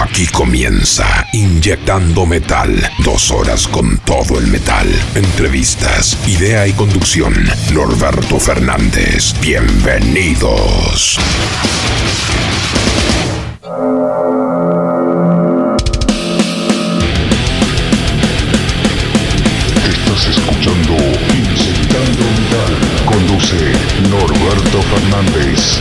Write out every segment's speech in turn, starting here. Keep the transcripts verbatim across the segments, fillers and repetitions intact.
Aquí comienza Inyectando Metal. Dos horas con todo el metal. Entrevistas, idea y conducción. Norberto Fernández. Bienvenidos. Estás escuchando Inyectando Metal. Conduce Norberto Fernández.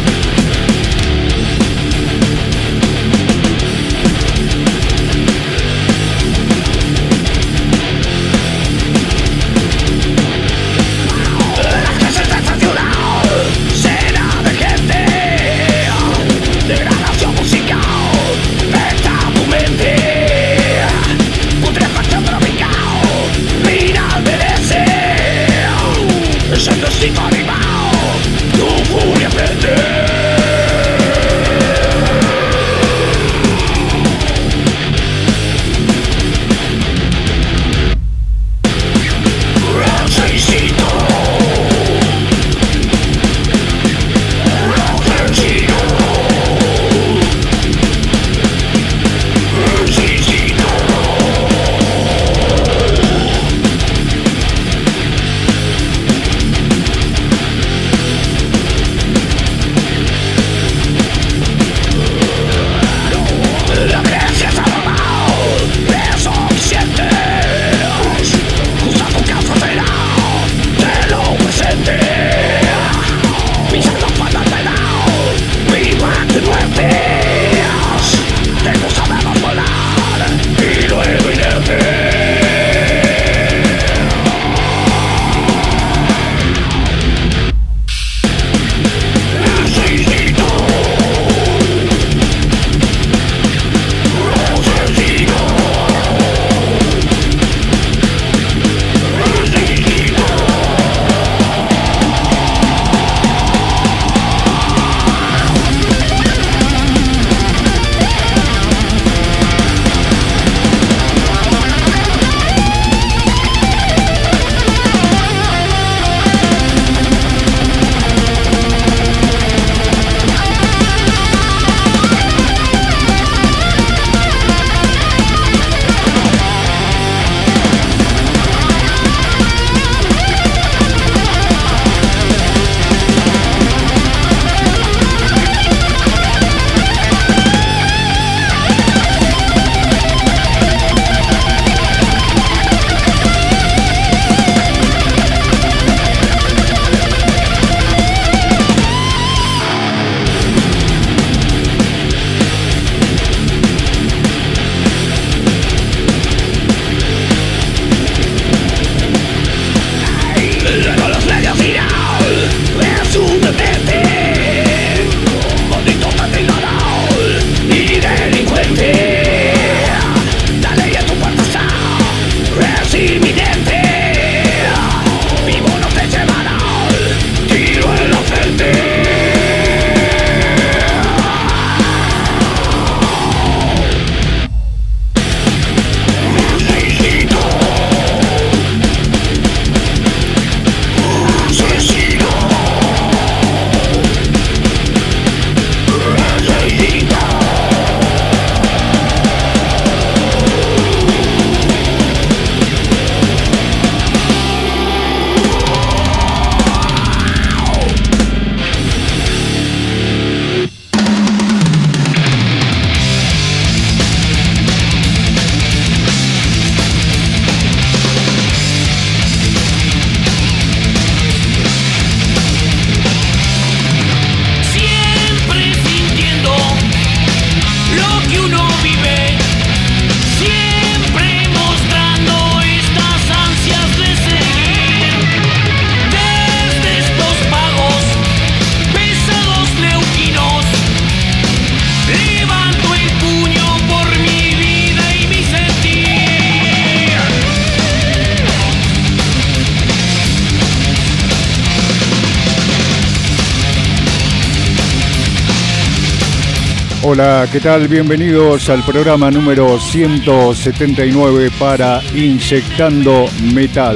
Hola, ¿qué tal? Bienvenidos al programa número ciento setenta y nueve para Inyectando Metal.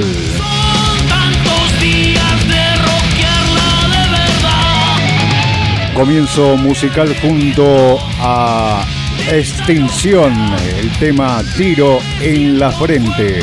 Comienzo musical junto a Extinción, el tema Tiro en la Frente.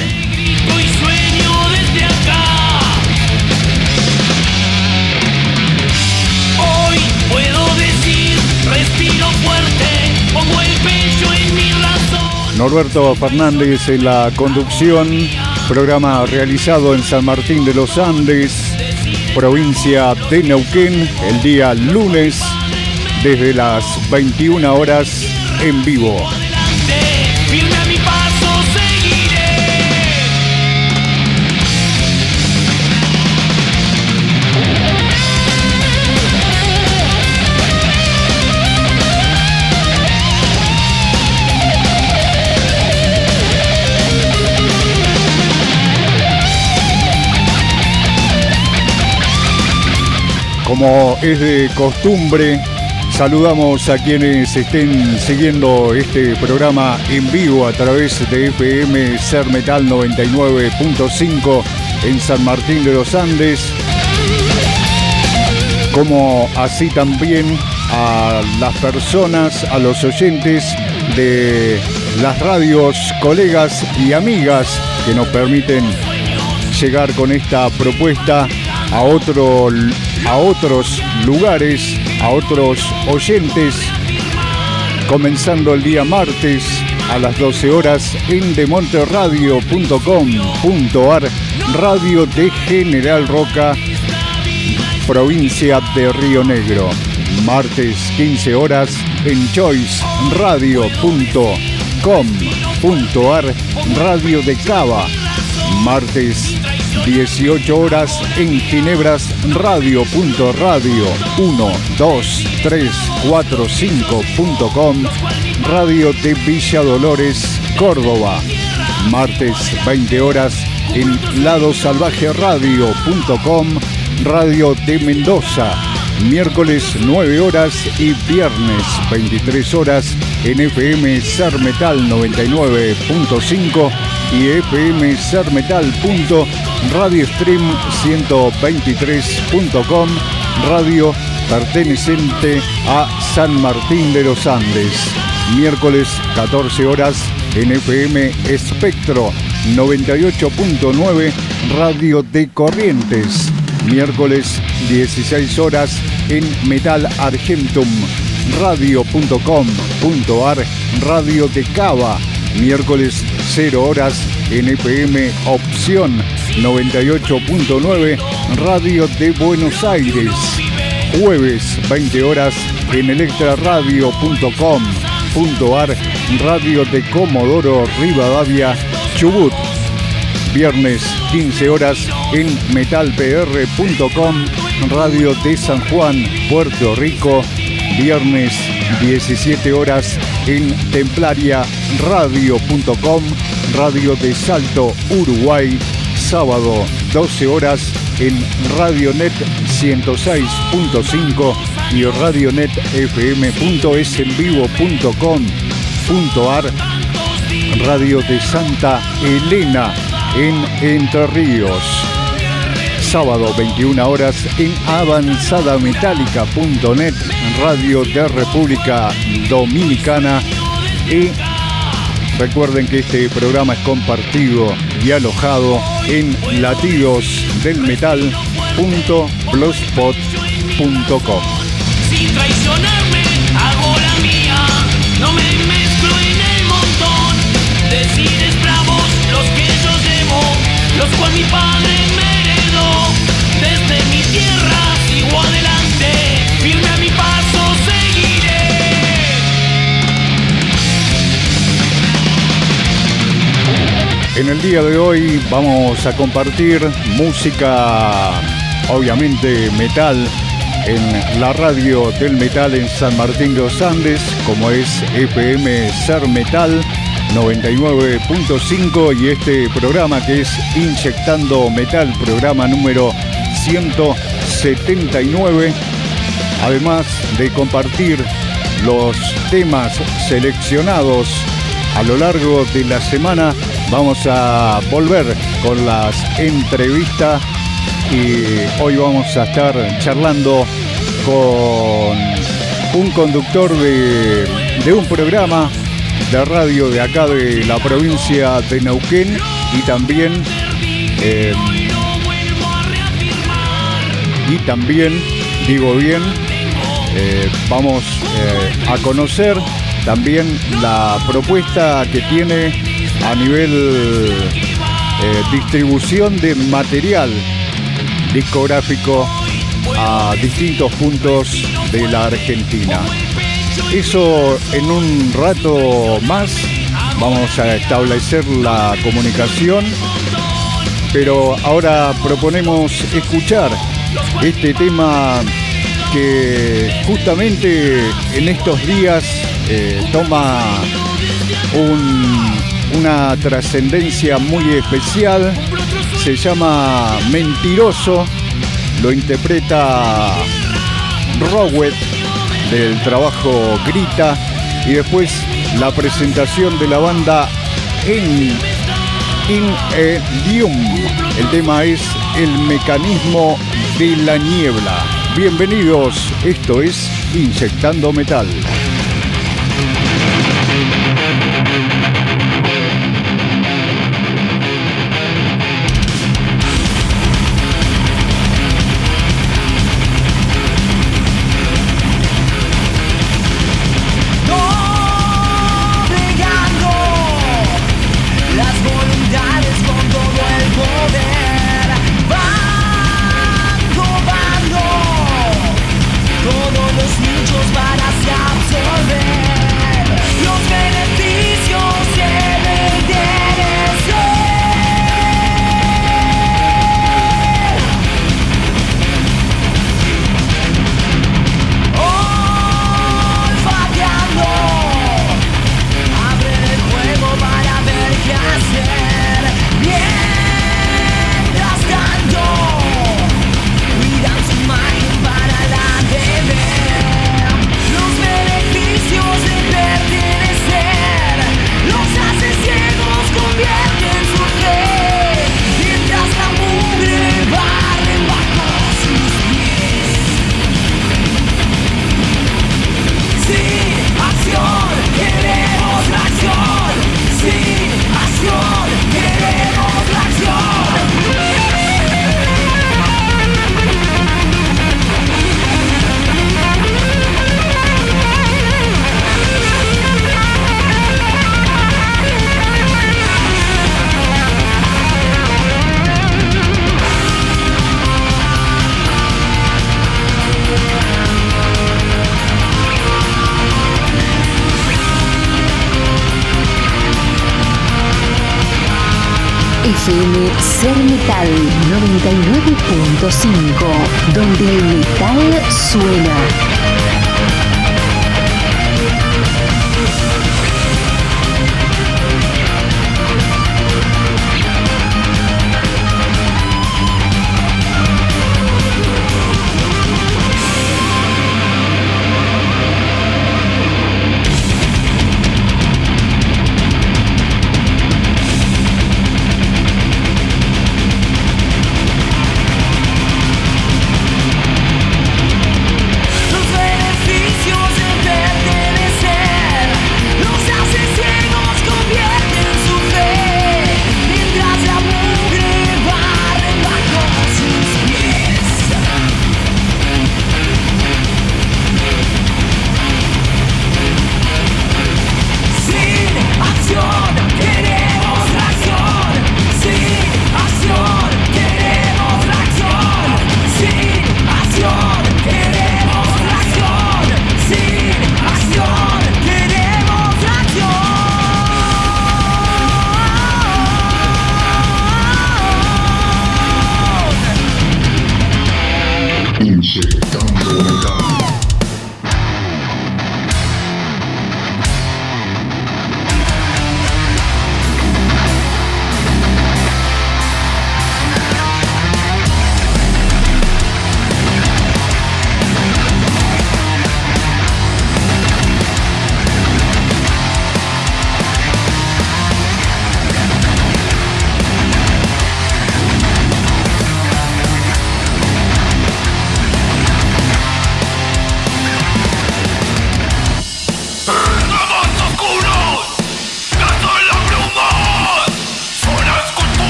Hoy puedo decir, respiro fuerte, pongo el pecho en mi razón. Norberto Fernández en la conducción, programa realizado en San Martín de los Andes, provincia de Neuquén, el día lunes desde las veintiuna horas en vivo. Firme a mi paso seguiré. Como es de costumbre, saludamos a quienes estén siguiendo este programa en vivo a través de F M Ser Metal noventa y nueve punto cinco en San Martín de los Andes, como así también a las personas, a los oyentes de las radios, colegas y amigas que nos permiten llegar con esta propuesta a otro a otros lugares, a otros oyentes, comenzando el día martes a las doce horas en demonterradio punto com punto ar, radio de General Roca, provincia de Río Negro. Martes quince horas en choice radio punto com punto ar, radio de Cava. Martes dieciocho horas en Ginebras radio punto radio uno dos tres cuatro cinco punto com, radio de Villa Dolores, Córdoba. Martes veinte horas en lado salvaje radio punto com, radio de Mendoza. Miércoles nueve horas y viernes veintitrés horas en F M Ser Metal noventa y nueve punto cinco y F M Ser Metal punto radiostream ciento veintitrés punto com, radio perteneciente a San Martín de los Andes. Miércoles catorce horas en F M Espectro noventa y ocho punto nueve, radio de Corrientes. Miércoles dieciséis horas en Metal Argentum radio punto com punto ar, radio de Cava. Miércoles cero horas en F M Opción noventa y ocho punto nueve, radio de Buenos Aires. Jueves veinte horas en electraradio punto com punto ar, radio de Comodoro Rivadavia, Chubut. Viernes quince horas en metal p r punto com, radio de San Juan, Puerto Rico. Viernes diecisiete horas en templaria radio punto com, radio de Salto, Uruguay. Sábado doce horas en Radionet ciento seis punto cinco y radionet f m punto es en vivo punto com punto ar, radio de Santa Elena en Entre Ríos. Sábado veintiuna horas en avanzadametálica punto net, radio de República Dominicana. Y recuerden que este programa es compartido y alojado en latidos del metal punto blogspot punto com. Sin traicionarme, hago la mía. No me mezclo en el montón. Decides bravos los que yo llevo, los cual mi padre me heredó. Desde mi tierra sigo adelante, firme a mi paso seguiré. En el día de hoy vamos a compartir música, obviamente metal, en la radio del metal en San Martín de los Andes, como es F M Ser Metal noventa y nueve punto cinco, y este programa que es Inyectando Metal, programa número ciento setenta y nueve. Además de compartir los temas seleccionados a lo largo de la semana, vamos a volver con las entrevistas y hoy vamos a estar charlando con un conductor de, de un programa de radio de acá de la provincia de Neuquén y también eh, y también digo bien eh, vamos eh, a conocer también la propuesta que tiene a nivel eh, distribución de material discográfico a distintos puntos de la Argentina. Eso en un rato más vamos a establecer la comunicación, pero ahora proponemos escuchar este tema que justamente en estos días eh, toma un, una trascendencia muy especial. Se llama Mentiroso, lo interpreta Rowet del trabajo Grita, y después la presentación de la banda en In Edium. El tema es El mecanismo de la niebla. Bienvenidos, esto es Inyectando Metal. F M Ser Metal noventa y nueve punto cinco, donde el metal suena. Los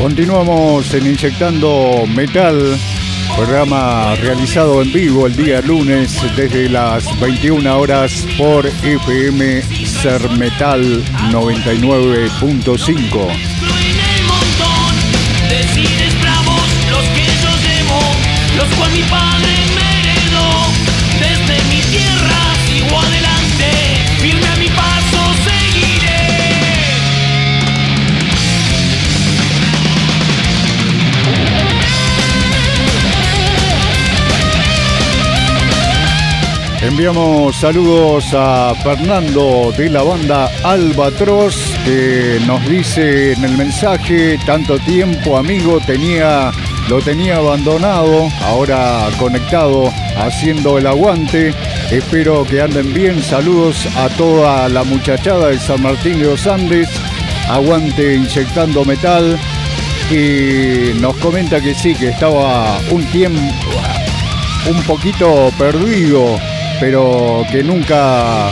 Continuamos en Inyectando Metal, programa realizado en vivo el día lunes desde las veintiuna horas por F M Ser Metal noventa y nueve punto cinco. Decires bravos los que yo llevo, los cual mi padre me heredó. Desde mi tierra sigo adelante, firme a mi paso seguiré. Enviamos saludos a Fernando de la banda Albatros, que nos dice en el mensaje: tanto tiempo, amigo, tenía, lo tenía abandonado, ahora conectado, haciendo el aguante. Espero que anden bien. Saludos a toda la muchachada de San Martín de los Andes. Aguante Inyectando Metal. Y nos comenta que sí, que estaba un tiempo un poquito perdido, pero que nunca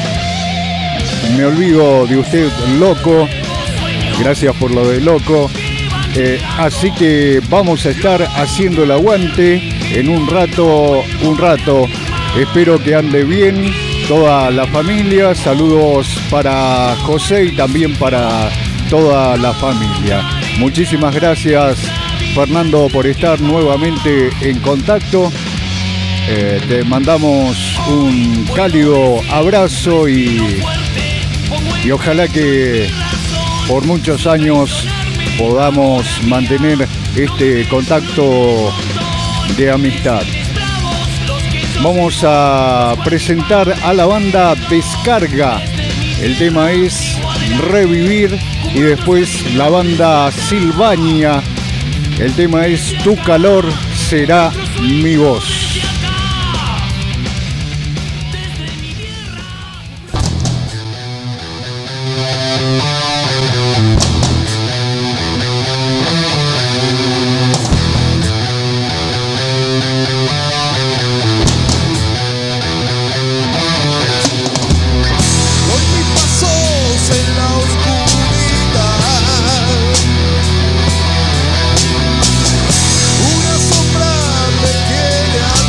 me olvido de usted, loco. Gracias por lo de loco. Eh, así que vamos a estar haciendo el aguante en un rato, un rato. Espero que ande bien toda la familia. Saludos para José y también para toda la familia. Muchísimas gracias, Fernando, por estar nuevamente en contacto. Eh, te mandamos un cálido abrazo y, y ojalá que por muchos años podamos mantener este contacto de amistad. Vamos a presentar a la banda Descarga. El tema es Revivir. Y después la banda Silvania. El tema es Tu calor será mi voz. Una sombra me quiere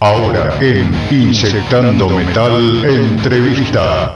Ahora en Inyectando Metal Entrevista.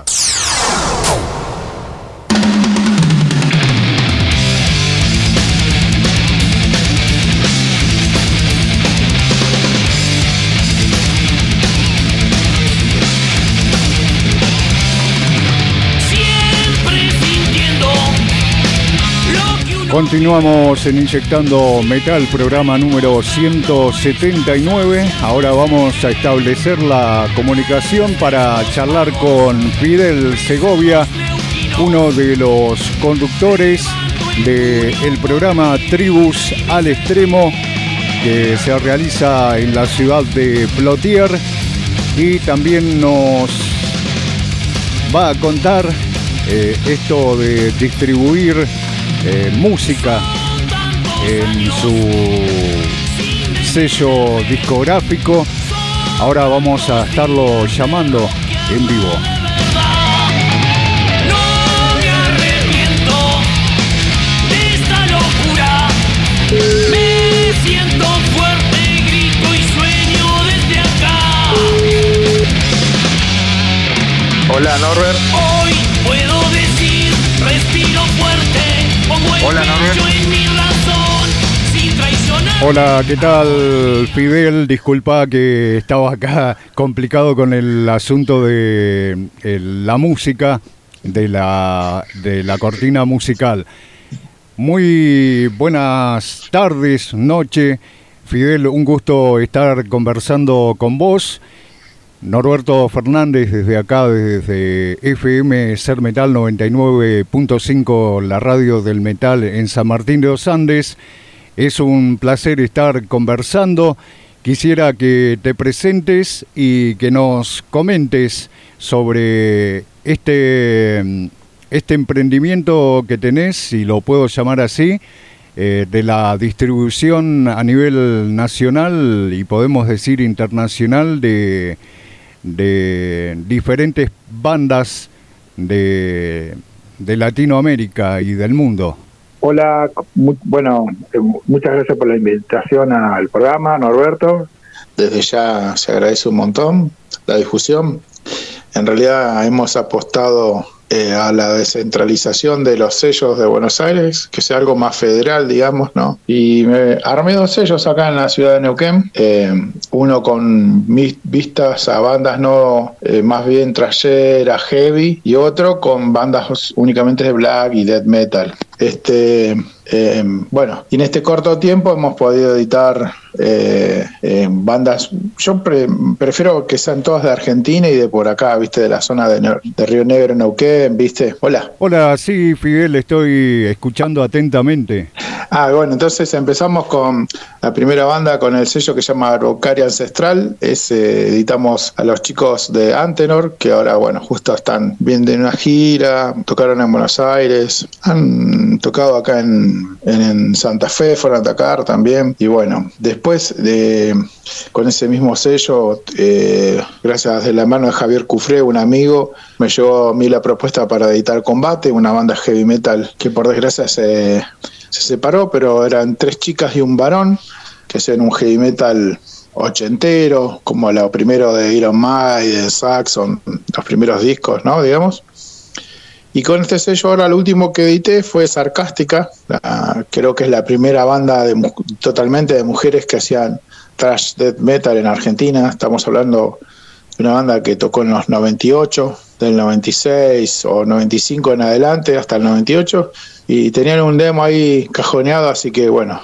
Continuamos en Inyectando Metal, programa número ciento setenta y nueve. Ahora vamos a establecer la comunicación para charlar con Fidel Segovia, uno de los conductores del programa Tribus al Extremo, que se realiza en la ciudad de Plotier, y también nos va a contar eh, esto de distribuir Eh, música en su sello discográfico. Ahora vamos a estarlo llamando en vivo. No me arrepiento de esta locura. Me siento fuerte, grito y sueño desde acá. Hola, Norbert. Hoy puedo decir, respiro fuerte. Hola, Norbert. Hola, ¿qué tal, Fidel? Disculpa que estaba acá complicado con el asunto de el, la música, de la, de la cortina musical. Muy buenas tardes, noche. Fidel, un gusto estar conversando con vos. Norberto Fernández desde acá, desde F M Ser Metal noventa y nueve punto cinco, la radio del metal en San Martín de los Andes. Es un placer estar conversando. Quisiera que te presentes y que nos comentes sobre este, este emprendimiento que tenés, si lo puedo llamar así, eh, de la distribución a nivel nacional y podemos decir internacional de... de diferentes bandas de, de Latinoamérica y del mundo. Hola, muy, bueno, eh, muchas gracias por la invitación al programa, Norberto. Desde ya se agradece un montón la difusión. En realidad hemos apostado eh, a la descentralización de los sellos de Buenos Aires, que sea algo más federal, digamos, ¿no? Y me armé dos sellos acá en la ciudad de Neuquén, eh, uno con mis vistas a bandas no eh, más bien thrashera, heavy, y otro con bandas únicamente de black y death metal. Este, eh, bueno, y en este corto tiempo hemos podido editar eh, eh, bandas. Yo pre, prefiero que sean todas de Argentina y de por acá, viste, de la zona de, de Río Negro, Neuquén, viste. Hola. Hola, sí, Fidel, estoy escuchando atentamente. Ah, bueno, entonces empezamos con la primera banda, con el sello que se llama Araucaria Ancestral. Es, eh, editamos a los chicos de Antenor, que ahora, bueno, justo están bien de una gira, tocaron en Buenos Aires, han tocado acá en, en, en Santa Fe, fueron a atacar también. Y bueno, después de con ese mismo sello, eh, gracias de la mano de Javier Cufré, un amigo, me llegó a mí la propuesta para editar Combate, una banda heavy metal que por desgracia se... se separó, pero eran tres chicas y un varón que hacían un heavy metal ochentero, como lo primero de Iron Maiden, de Saxon, los primeros discos, ¿no? Digamos. Y con este sello ahora lo último que edité fue Sarcástica, la, creo que es la primera banda de, totalmente de mujeres que hacían thrash death metal en Argentina. Estamos hablando de una banda que tocó en los noventa y ocho, del noventa y seis o noventa y cinco en adelante hasta el noventa y ocho, y tenían un demo ahí cajoneado, así que bueno,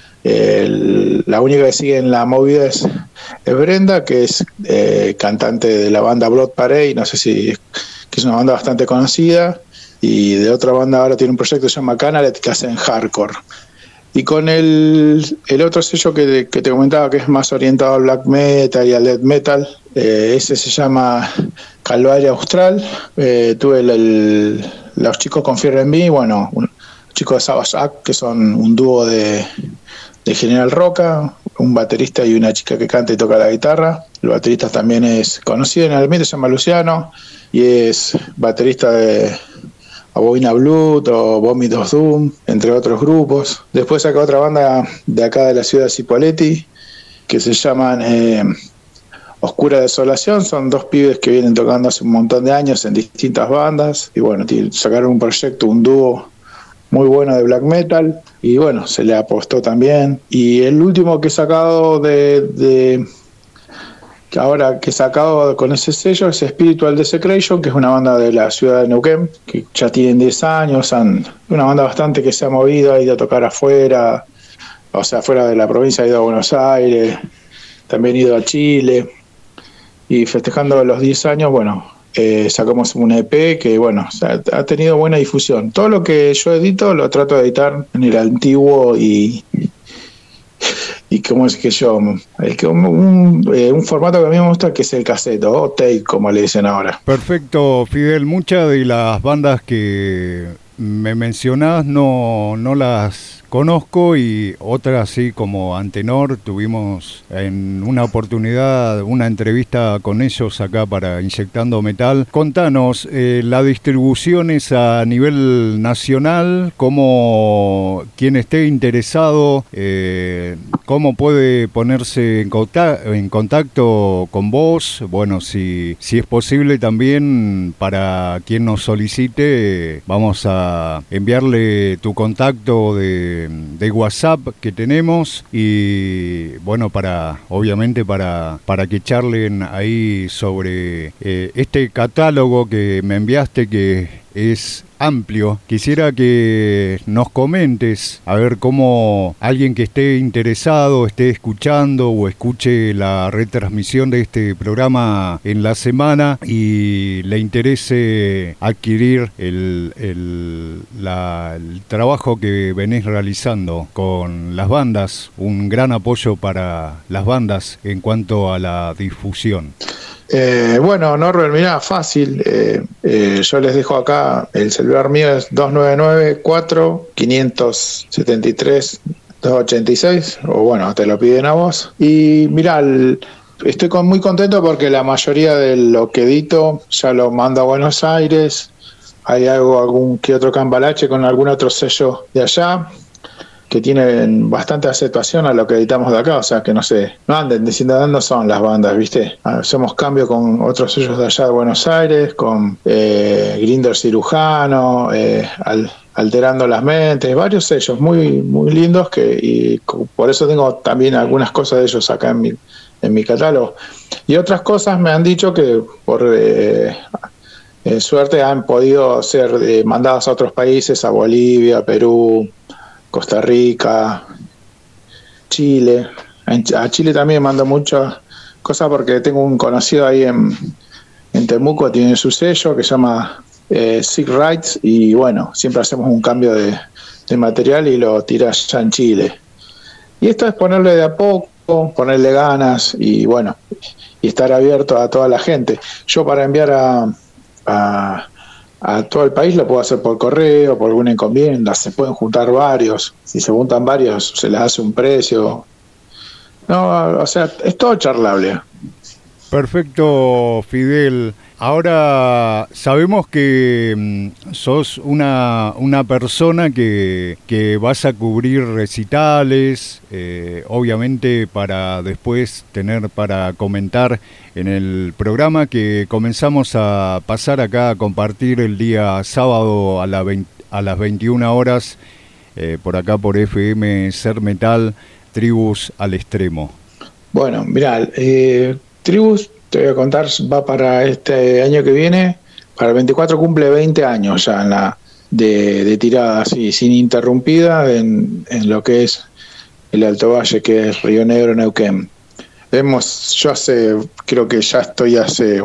el, la única que sigue en la movida es, es Brenda, que es eh, cantante de la banda Blood Parade, no sé si, que es una banda bastante conocida, y de otra banda ahora tiene un proyecto que se llama Canalet, que hacen hardcore. Y con el, el otro sello que, que te comentaba, que es más orientado al black metal y al death metal, eh, ese se llama Calvaria Austral. Eh, tuve el, el, los chicos Confíen en mí, bueno, un, chicos de Savage Act, que son un dúo de, de General Roca, un baterista y una chica que canta y toca la guitarra. El baterista también es conocido en el ambiente, se llama Luciano, y es baterista de Aboina Blood o Vomit of Doom, entre otros grupos. Después saca otra banda de acá de la ciudad de Cipolletti, que se llaman eh, Oscura Desolación, son dos pibes que vienen tocando hace un montón de años en distintas bandas, y bueno, sacaron un proyecto, un dúo muy bueno de black metal, y bueno, se le apostó también. Y el último que he sacado de, de que ahora que he sacado con ese sello es Spiritual Desecration, que es una banda de la ciudad de Neuquén, que ya tienen diez años, han, una banda bastante que se ha movido, ha ido a tocar afuera, o sea, fuera de la provincia, ha ido a Buenos Aires, también ha ido a Chile, y festejando los diez años, bueno, eh, sacamos un E P que, bueno, o sea, ha tenido buena difusión. Todo lo que yo edito lo trato de editar en el antiguo y, y ¿cómo es que yo? El que un, un, eh, un formato que a mí me gusta, que es el cassette o tape, como le dicen ahora. Perfecto, Fidel. Muchas de las bandas que me mencionás no, no las conozco, y otras sí, como Antenor. Tuvimos en una oportunidad una entrevista con ellos acá para Inyectando Metal. Contanos, eh, la distribución es a nivel nacional, cómo quien esté interesado, eh, cómo puede ponerse en contacto, en contacto con vos. Bueno, si, si es posible también, para quien nos solicite, vamos a enviarle tu contacto de de WhatsApp que tenemos, y bueno, para obviamente para, para que charlen ahí sobre eh, este catálogo que me enviaste, que es amplio. Quisiera que nos comentes, a ver, cómo alguien que esté interesado, esté escuchando o escuche la retransmisión de este programa en la semana y le interese adquirir el, el, la, el trabajo que venís realizando con las bandas, un gran apoyo para las bandas en cuanto a la difusión. Eh, bueno, Norbert, mirá, fácil. Eh, eh, yo les dejo acá, el celular mío es dos nueve nueve, cuatro, cinco siete tres, dos ocho seis, o bueno, te lo piden a vos. Y mirá, el, estoy con, muy contento porque la mayoría de lo que edito ya lo mando a Buenos Aires. Hay algo, algún que otro cambalache con algún otro sello de allá, que tienen bastante aceptación a lo que editamos de acá, o sea que no sé, no anden diciendo dónde son las bandas, ¿viste? Hacemos cambio con otros sellos de allá de Buenos Aires, con eh, Grinder Cirujano, eh, al, Alterando las Mentes, varios sellos muy muy lindos, que y por eso tengo también algunas cosas de ellos acá en mi, en mi catálogo. Y otras cosas me han dicho que por eh, eh, suerte han podido ser eh, mandadas a otros países, a Bolivia, Perú, Costa Rica, Chile. A Chile también mando muchas cosas porque tengo un conocido ahí en, en Temuco, tiene su sello que se llama eh, Sick Rights, y bueno, siempre hacemos un cambio de, de material y lo tiras ya en Chile. Y esto es ponerle de a poco, ponerle ganas y bueno, y estar abierto a toda la gente. Yo para enviar a... a a todo el país lo puedo hacer por correo, por alguna encomienda, se pueden juntar varios, si se juntan varios se les hace un precio. No, o sea, es todo charlable. Perfecto, Fidel. Ahora sabemos que mmm, sos una, una persona que, que vas a cubrir recitales, eh, obviamente para después tener para comentar en el programa que comenzamos a pasar acá a compartir el día sábado a, la veinte, a las veintiuna horas, eh, por acá por F M Ser Metal, Tribus al Extremo. Bueno, mirá, eh, Tribus, te voy a contar, va para este año que viene, para el veinticuatro cumple veinte años ya en la de, de tirada así, sin interrumpida en, en lo que es el Alto Valle, que es Río Negro, Neuquén. Vemos, yo hace, creo que ya estoy hace,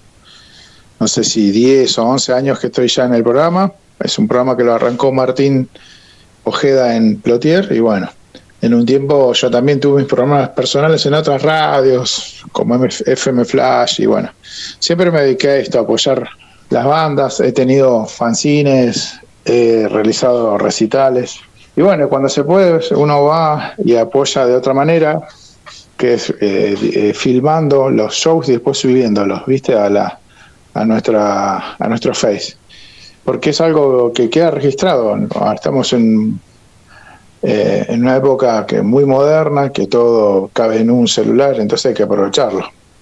no sé si diez o once años que estoy ya en el programa. Es un programa que lo arrancó Martín Ojeda en Plotier, y bueno, en un tiempo yo también tuve mis programas personales en otras radios, como F M Flash, y bueno, siempre me dediqué a esto, a apoyar las bandas. He tenido fanzines, he realizado recitales, y bueno, cuando se puede uno va y apoya de otra manera, que es eh, eh, filmando los shows y después subiéndolos, viste, a la a nuestra a nuestro Face, porque es algo que queda registrado. Estamos en Eh, en una época que muy moderna, que todo cabe en un celular, entonces hay que aprovecharlo.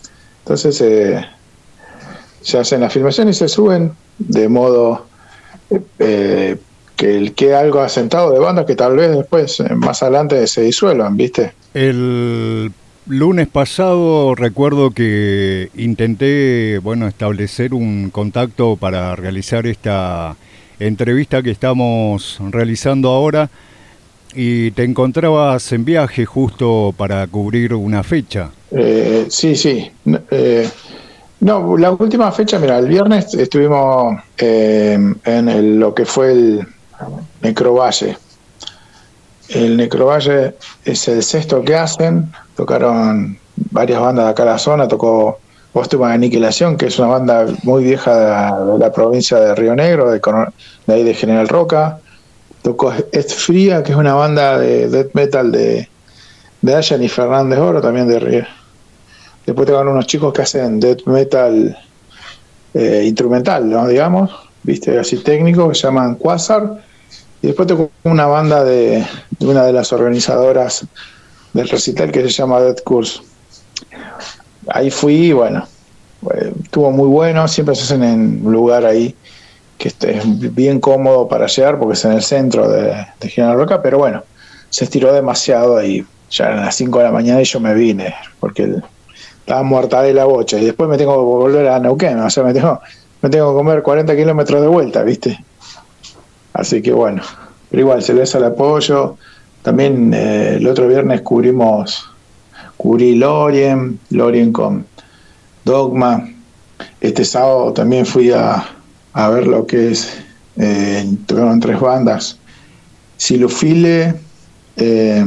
Entonces eh, se hacen las filmaciones y se suben de modo eh, que quede algo asentado de bandas que tal vez después, más adelante, se disuelvan, ¿viste? El lunes pasado recuerdo que intenté, bueno, establecer un contacto para realizar esta entrevista que estamos realizando ahora, y te encontrabas en viaje justo para cubrir una fecha. Eh, sí, sí. Eh, no, la última fecha, mira, el viernes estuvimos eh, en el, lo que fue el Necrovalle. El Necrovalle es el sexto que hacen. Tocaron varias bandas de acá de la zona. Tocó Póstuma de Aniquilación, que es una banda muy vieja de la, de la provincia de Río Negro, de, de ahí de General Roca. Tocó Estfría, que es una banda de death metal de, de Allen y Fernández Oro, también de Río. Después tocaron unos chicos que hacen death metal eh, instrumental, ¿no? Digamos, viste, así técnico, que se llaman Quasar. Y después tocó una banda de, de una de las organizadoras del recital que se llama Death Curse. Ahí fui y bueno, eh, estuvo muy bueno. Siempre se hacen en un lugar ahí que es bien cómodo para llegar porque es en el centro de, de General Roca, pero bueno, se estiró demasiado y ya eran las cinco de la mañana y yo me vine porque el, estaba muerta de la bocha y después me tengo que volver a Neuquén, o sea, me tengo, me tengo que comer cuarenta kilómetros de vuelta, ¿viste? Así que bueno, pero igual se les al apoyo. También eh, el otro viernes cubrimos, cubrí Lorien, Lorien con Dogma. Este sábado también fui a, a ver lo que es, eh, tocaron tres bandas, Silufile, eh,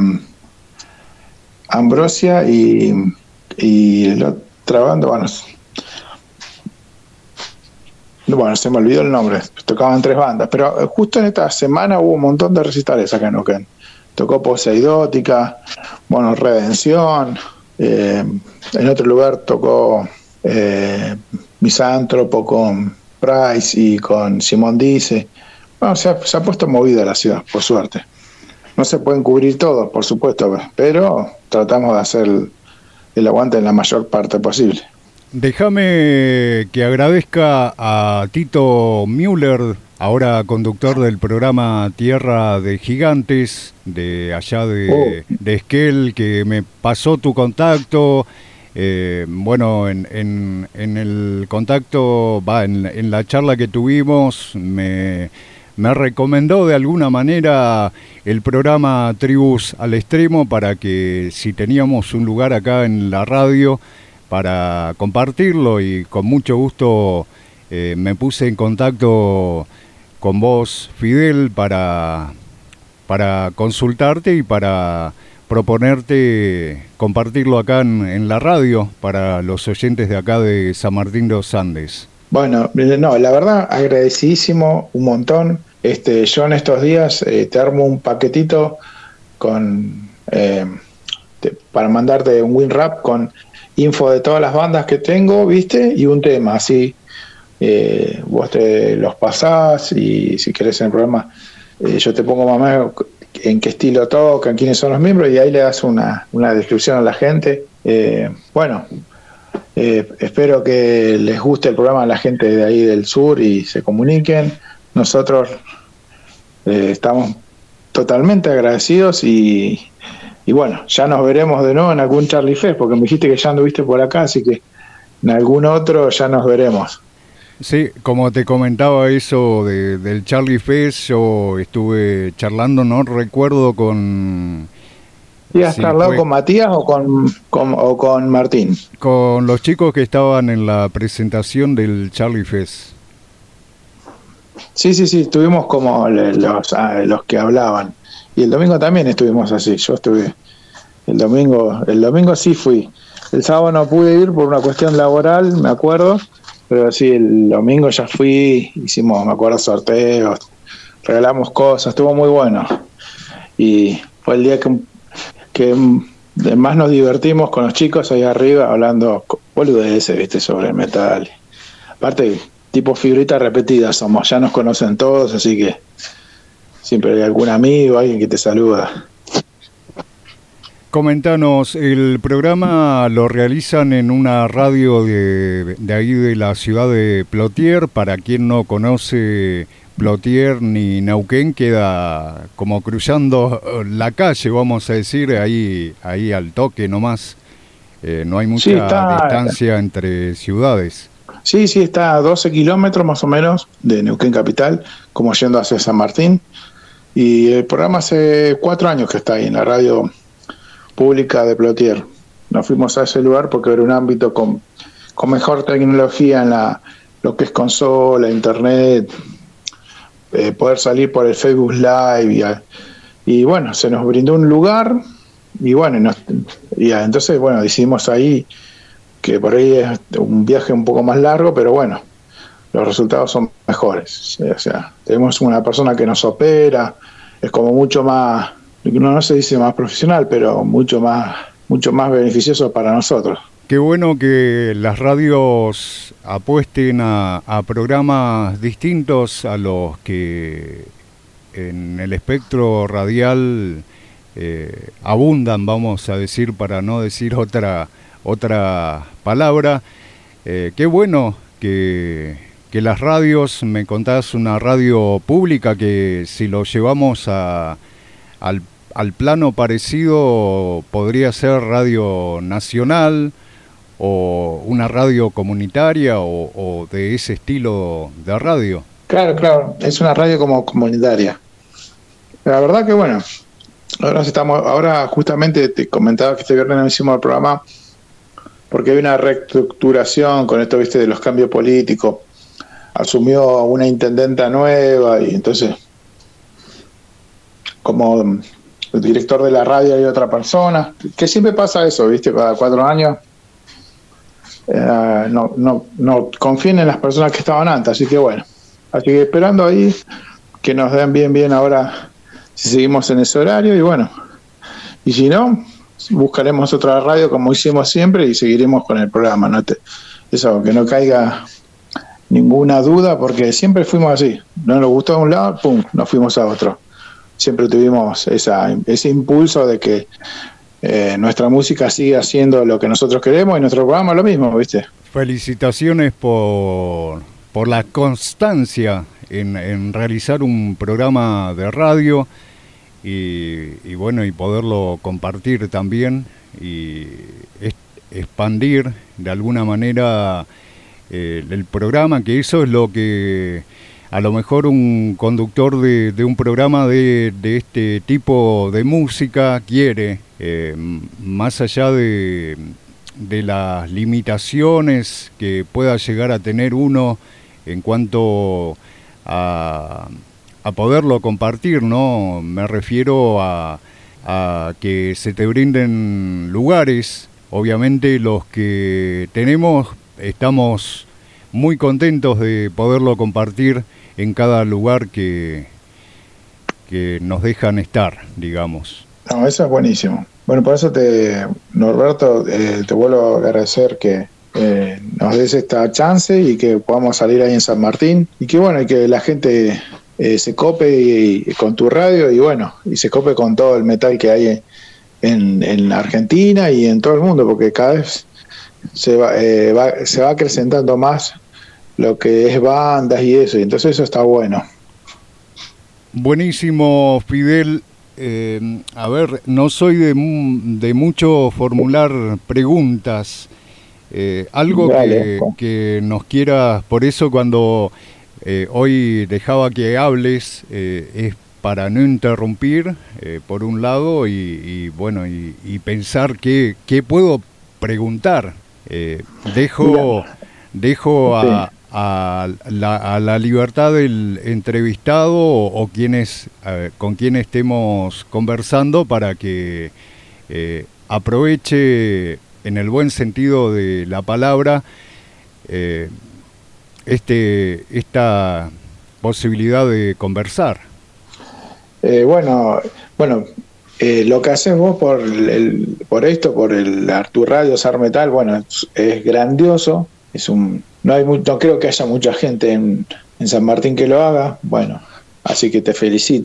Ambrosia y, y la otra banda, bueno, bueno, se me olvidó el nombre, tocaban tres bandas, pero justo en esta semana hubo un montón de recitales acá en Neuquén. Tocó Poseidótica, bueno, Redención, eh, en otro lugar tocó eh, Misántropo con Price y con Simón Dice. Bueno, se ha, se ha puesto movida la ciudad, por suerte. No se pueden cubrir todos, por supuesto, pero tratamos de hacer el, el aguante en la mayor parte posible. Déjame que agradezca a Tito Müller, ahora conductor del programa Tierra de Gigantes, de allá de, oh. de Esquel, que me pasó tu contacto. Eh, bueno, en, en, en el contacto, va, en, en la charla que tuvimos, me, me recomendó de alguna manera el programa Tribus al Extremo para que si teníamos un lugar acá en la radio para compartirlo, y con mucho gusto eh, me puse en contacto con vos, Fidel, para, para consultarte y para proponerte compartirlo acá en, en la radio para los oyentes de acá de San Martín de los Andes. Bueno, no, la verdad, agradecidísimo un montón. Este, yo en estos días eh, te armo un paquetito con eh, te, para mandarte un WinRap con info de todas las bandas que tengo, ¿viste? Y un tema, así eh, vos te los pasás y si querés en el programa eh, yo te pongo más o menos en qué estilo tocan, quiénes son los miembros y ahí le das una, una descripción a la gente. Eh, bueno, eh, espero que les guste el programa a la gente de ahí del sur y se comuniquen. Nosotros eh, estamos totalmente agradecidos y Y bueno, ya nos veremos de nuevo en algún Charlie Fest, porque me dijiste que ya anduviste por acá, así que en algún otro ya nos veremos. Sí, como te comentaba eso de, del Charlie Fest, yo estuve charlando, no recuerdo con... ¿Y has charlado fue... con Matías o con, con, o con Martín? Con los chicos que estaban en la presentación del Charlie Fest. Sí, sí, sí, estuvimos como los, los que hablaban. Y el domingo también estuvimos así, yo estuve, el domingo, el domingo sí fui, el sábado no pude ir por una cuestión laboral, me acuerdo, pero sí, el domingo ya fui, hicimos, me acuerdo, sorteos, regalamos cosas, estuvo muy bueno, y fue el día que, que más nos divertimos con los chicos ahí arriba, hablando boludeces, viste, sobre el metal, aparte, tipo figuritas repetidas somos, ya nos conocen todos, así que siempre hay algún amigo, alguien que te saluda. Comentanos, el programa lo realizan en una radio de, de ahí de la ciudad de Plotier. Para quien no conoce Plotier ni Neuquén, queda como cruzando la calle, vamos a decir, ahí, ahí al toque nomás. Eh, no hay mucha sí, está, distancia entre ciudades. Sí, sí, está a doce kilómetros más o menos de Neuquén capital, como yendo hacia San Martín. Y el programa hace cuatro años que está ahí en la radio pública de Plotier. Nos fuimos a ese lugar porque era un ámbito con, con mejor tecnología en la lo que es consola, internet, eh, poder salir por el Facebook Live y, y bueno, se nos brindó un lugar y bueno, y, nos, y entonces bueno, decidimos ahí que por ahí es un viaje un poco más largo, pero bueno, los resultados son mejores. O sea, tenemos una persona que nos opera, es como mucho más, no, no se dice más profesional, pero mucho más, mucho más beneficioso para nosotros. Qué bueno que las radios apuesten a, a programas distintos a los que en el espectro radial eh, abundan, vamos a decir, para no decir otra otra palabra. Eh, qué bueno que, que las radios, me contás una radio pública que si lo llevamos a, al, al plano parecido podría ser radio nacional o una radio comunitaria o, o de ese estilo de radio. Claro, claro, es una radio como comunitaria. La verdad que bueno, ahora estamos, ahora justamente te comentaba que este viernes no hicimos el programa porque hay una reestructuración con esto, viste, de los cambios políticos. Asumió una intendenta nueva y entonces, como el director de la radio hay otra persona, que siempre pasa eso, viste, cada cuatro años. Eh, no, no, no confíen en las personas que estaban antes, así que bueno. Así que esperando ahí que nos den bien, bien ahora si seguimos en ese horario y bueno. Y si no, buscaremos otra radio como hicimos siempre y seguiremos con el programa. No te, eso, que no caiga ninguna duda, porque siempre fuimos así. No nos gustó a un lado, pum, nos fuimos a otro. Siempre tuvimos esa, ese impulso de que eh, nuestra música siga haciendo lo que nosotros queremos y nuestro programa lo mismo, ¿viste? Felicitaciones por, por la constancia en, en realizar un programa de radio. Y, y bueno, y poderlo compartir también y es, expandir de alguna manera eh, el programa, que eso es lo que a lo mejor un conductor de, de un programa de, de este tipo de música quiere, eh, más allá de, de las limitaciones que pueda llegar a tener uno en cuanto a... a poderlo compartir, ¿no? Me refiero a, a que se te brinden lugares. Obviamente los que tenemos estamos muy contentos de poderlo compartir en cada lugar que, que nos dejan estar, digamos. No, eso es buenísimo. Bueno, por eso te, Norberto, eh, te vuelvo a agradecer que eh, nos des esta chance y que podamos salir ahí en San Martín y que bueno, y que la gente Eh, se cope y, y con tu radio y bueno, y se cope con todo el metal que hay en, en Argentina y en todo el mundo, porque cada vez se va, eh, va, se va acrecentando más lo que es bandas y eso, y entonces eso está bueno. Buenísimo, Fidel. Eh, a ver, no soy de, de mucho formular preguntas. Eh, algo Dale, que, que nos quieras, por eso cuando... Eh, hoy dejaba que hables, eh, es para no interrumpir, eh, por un lado, y, y bueno, y, y pensar qué, qué puedo preguntar. Eh, dejo dejo a, a, la, a la libertad del entrevistado o, o quienes eh, con quien estemos conversando para que eh, aproveche en el buen sentido de la palabra eh, este esta posibilidad de conversar. Eh, bueno, bueno, eh, lo que haces vos por el, por esto, por el Artur Radio Sar Metal, bueno, es, es grandioso. Es un, no hay no creo que haya mucha gente en, en San Martín que lo haga. Bueno, así que te felicito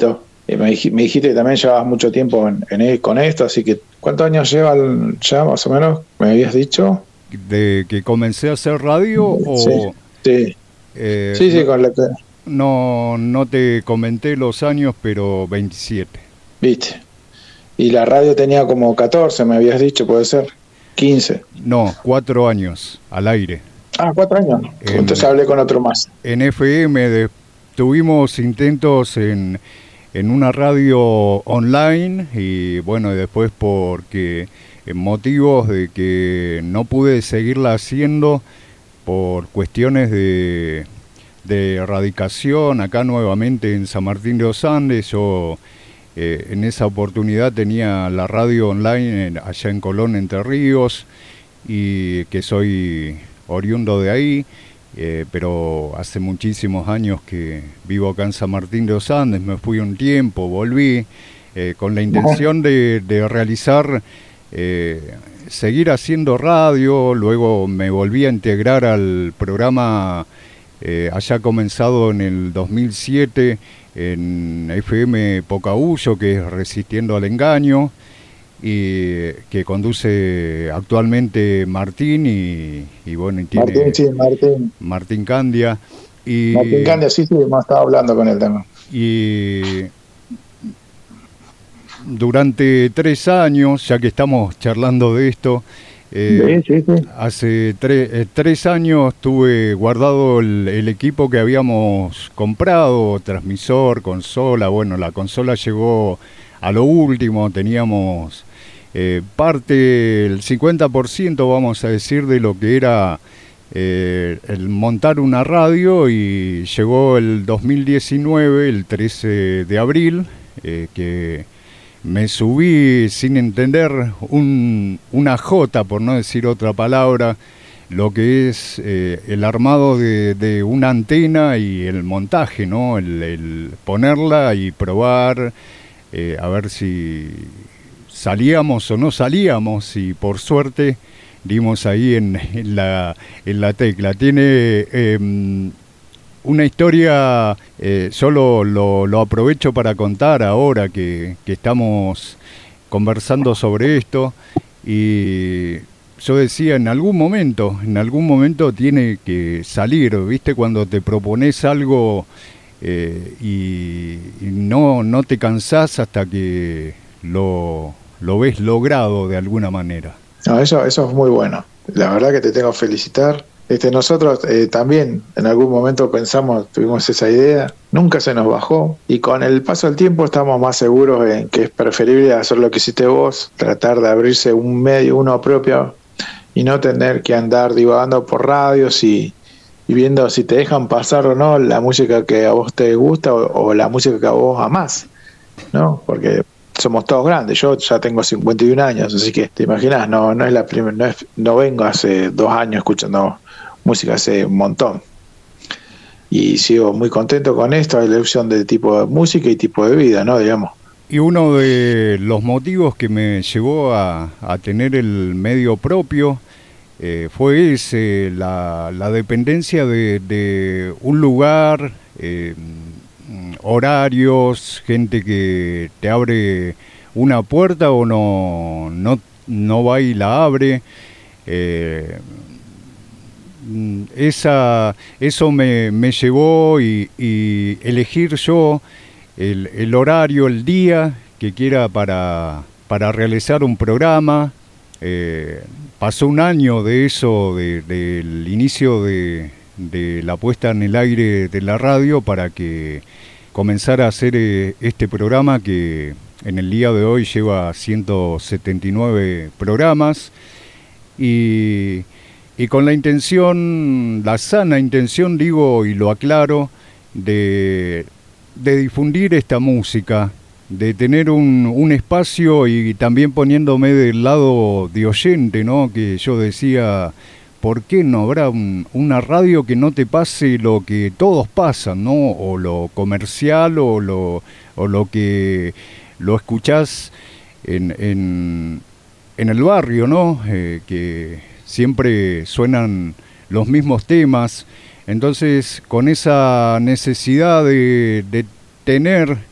Eh, me, dij, me dijiste que también llevabas mucho tiempo en, en, con esto, así que ¿cuántos años llevan ya más o menos? ¿Me habías dicho? ¿De que comencé a hacer radio o...? Sí, sí, eh, sí, sí no, con la que... No, no te comenté los años, pero veintisiete. Viste. Y la radio tenía como catorce, me habías dicho, ¿puede ser? quince. No, cuatro años al aire. Ah, cuatro años. En, Entonces hablé con otro más. En F M de, tuvimos intentos en, en una radio online y bueno, después porque en motivos de que no pude seguirla haciendo por cuestiones de, de radicación acá nuevamente en San Martín de los Andes, yo eh, en esa oportunidad tenía la radio online en, allá en Colón, Entre Ríos, y que soy oriundo de ahí, eh, pero hace muchísimos años que vivo acá en San Martín de los Andes. Me fui un tiempo, volví eh, con la intención de, de realizar, eh, seguir haciendo radio. Luego me volví a integrar al programa eh, allá comenzado en el dos mil siete en F M Pocahuyo, que es Resistiendo al Engaño, y que conduce actualmente Martín y, y bueno, y tiene Martín, sí, Martín. Martín Candia. Y, Martín Candia, sí, sí, hemos estado hablando con él también. Y durante tres años, ya que estamos charlando de esto, eh, sí, sí, sí. hace tre, eh, tres años tuve guardado el, el equipo que habíamos comprado, transmisor, consola. Bueno, la consola llegó a lo último, teníamos eh, parte, el cincuenta por ciento vamos a decir, de lo que era eh, el montar una radio, y llegó el dos mil diecinueve, el trece de abril, eh, que me subí sin entender un, una jota, por no decir otra palabra, lo que es eh, el armado de, de una antena y el montaje, ¿no? El, el ponerla y probar, eh, a ver si salíamos o no salíamos, y por suerte dimos ahí en, en, la, en la tecla. Tiene eh, una historia, eh, yo lo, lo, lo aprovecho para contar ahora que, que estamos conversando sobre esto, y yo decía, en algún momento, en algún momento tiene que salir, ¿viste? Cuando te propones algo eh, y, y no, no te cansás hasta que lo, lo ves logrado de alguna manera. No, eso, eso es muy bueno. La verdad que te tengo que felicitar. Este, nosotros eh, también en algún momento pensamos, tuvimos esa idea, nunca se nos bajó, y con el paso del tiempo estamos más seguros en que es preferible hacer lo que hiciste vos, tratar de abrirse un medio, uno propio, y no tener que andar divagando por radios y, y viendo si te dejan pasar o no la música que a vos te gusta o, o la música que a vos amás, ¿no? Porque somos todos grandes, yo ya tengo cincuenta y un años, así que te imaginas, no, no es la primera, no, es, no vengo hace dos años escuchando música, hace un montón, y sigo muy contento con esto, la elección de tipo de música y tipo de vida, ¿no? Digamos. Y uno de los motivos que me llevó a, a tener el medio propio eh, fue ese, la, la dependencia de, de un lugar, eh, horarios, gente que te abre una puerta o no, no, no va y la abre. Eh, esa, eso me, me llevó y, y elegir yo el, el horario, el día que quiera para, para realizar un programa. Eh, pasó un año de eso, de, del inicio de, de la puesta en el aire de la radio, para que comenzara a hacer eh, este programa que en el día de hoy lleva ciento setenta y nueve programas, y, y con la intención, la sana intención, digo y lo aclaro, de, de difundir esta música, de tener un, un espacio, y también poniéndome del lado de oyente, ¿no? Que yo decía, ¿por qué no habrá un, una radio que no te pase lo que todos pasan, ¿no? O lo comercial, o lo, o lo que lo escuchás en, en, en el barrio, ¿no? Eh, que siempre suenan los mismos temas. Entonces, con esa necesidad de, de tener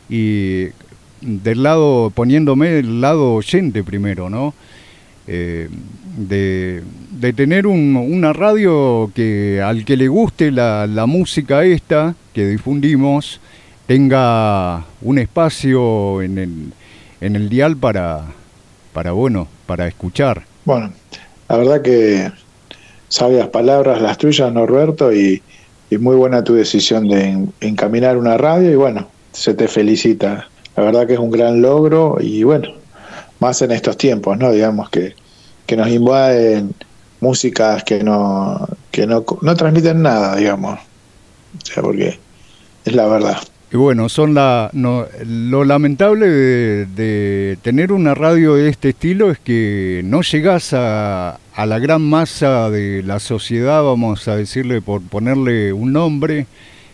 y del lado, poniéndome del lado oyente primero, ¿no? Eh, de, de tener un, una radio que al que le guste la, la música esta que difundimos tenga un espacio en el, en el dial para, para, bueno, para escuchar. Bueno, la verdad que sabias palabras las tuyas, Norberto, y, y muy buena tu decisión de en, encaminar una radio, y bueno, se te felicita. La verdad que es un gran logro, y bueno, más en estos tiempos, ¿no? Digamos que, que nos invaden músicas que no que no, no transmiten nada, digamos. O sea, porque es la verdad. Y bueno, son la no, lo lamentable de, de tener una radio de este estilo es que no llegás a, a la gran masa de la sociedad, vamos a decirle, por ponerle un nombre,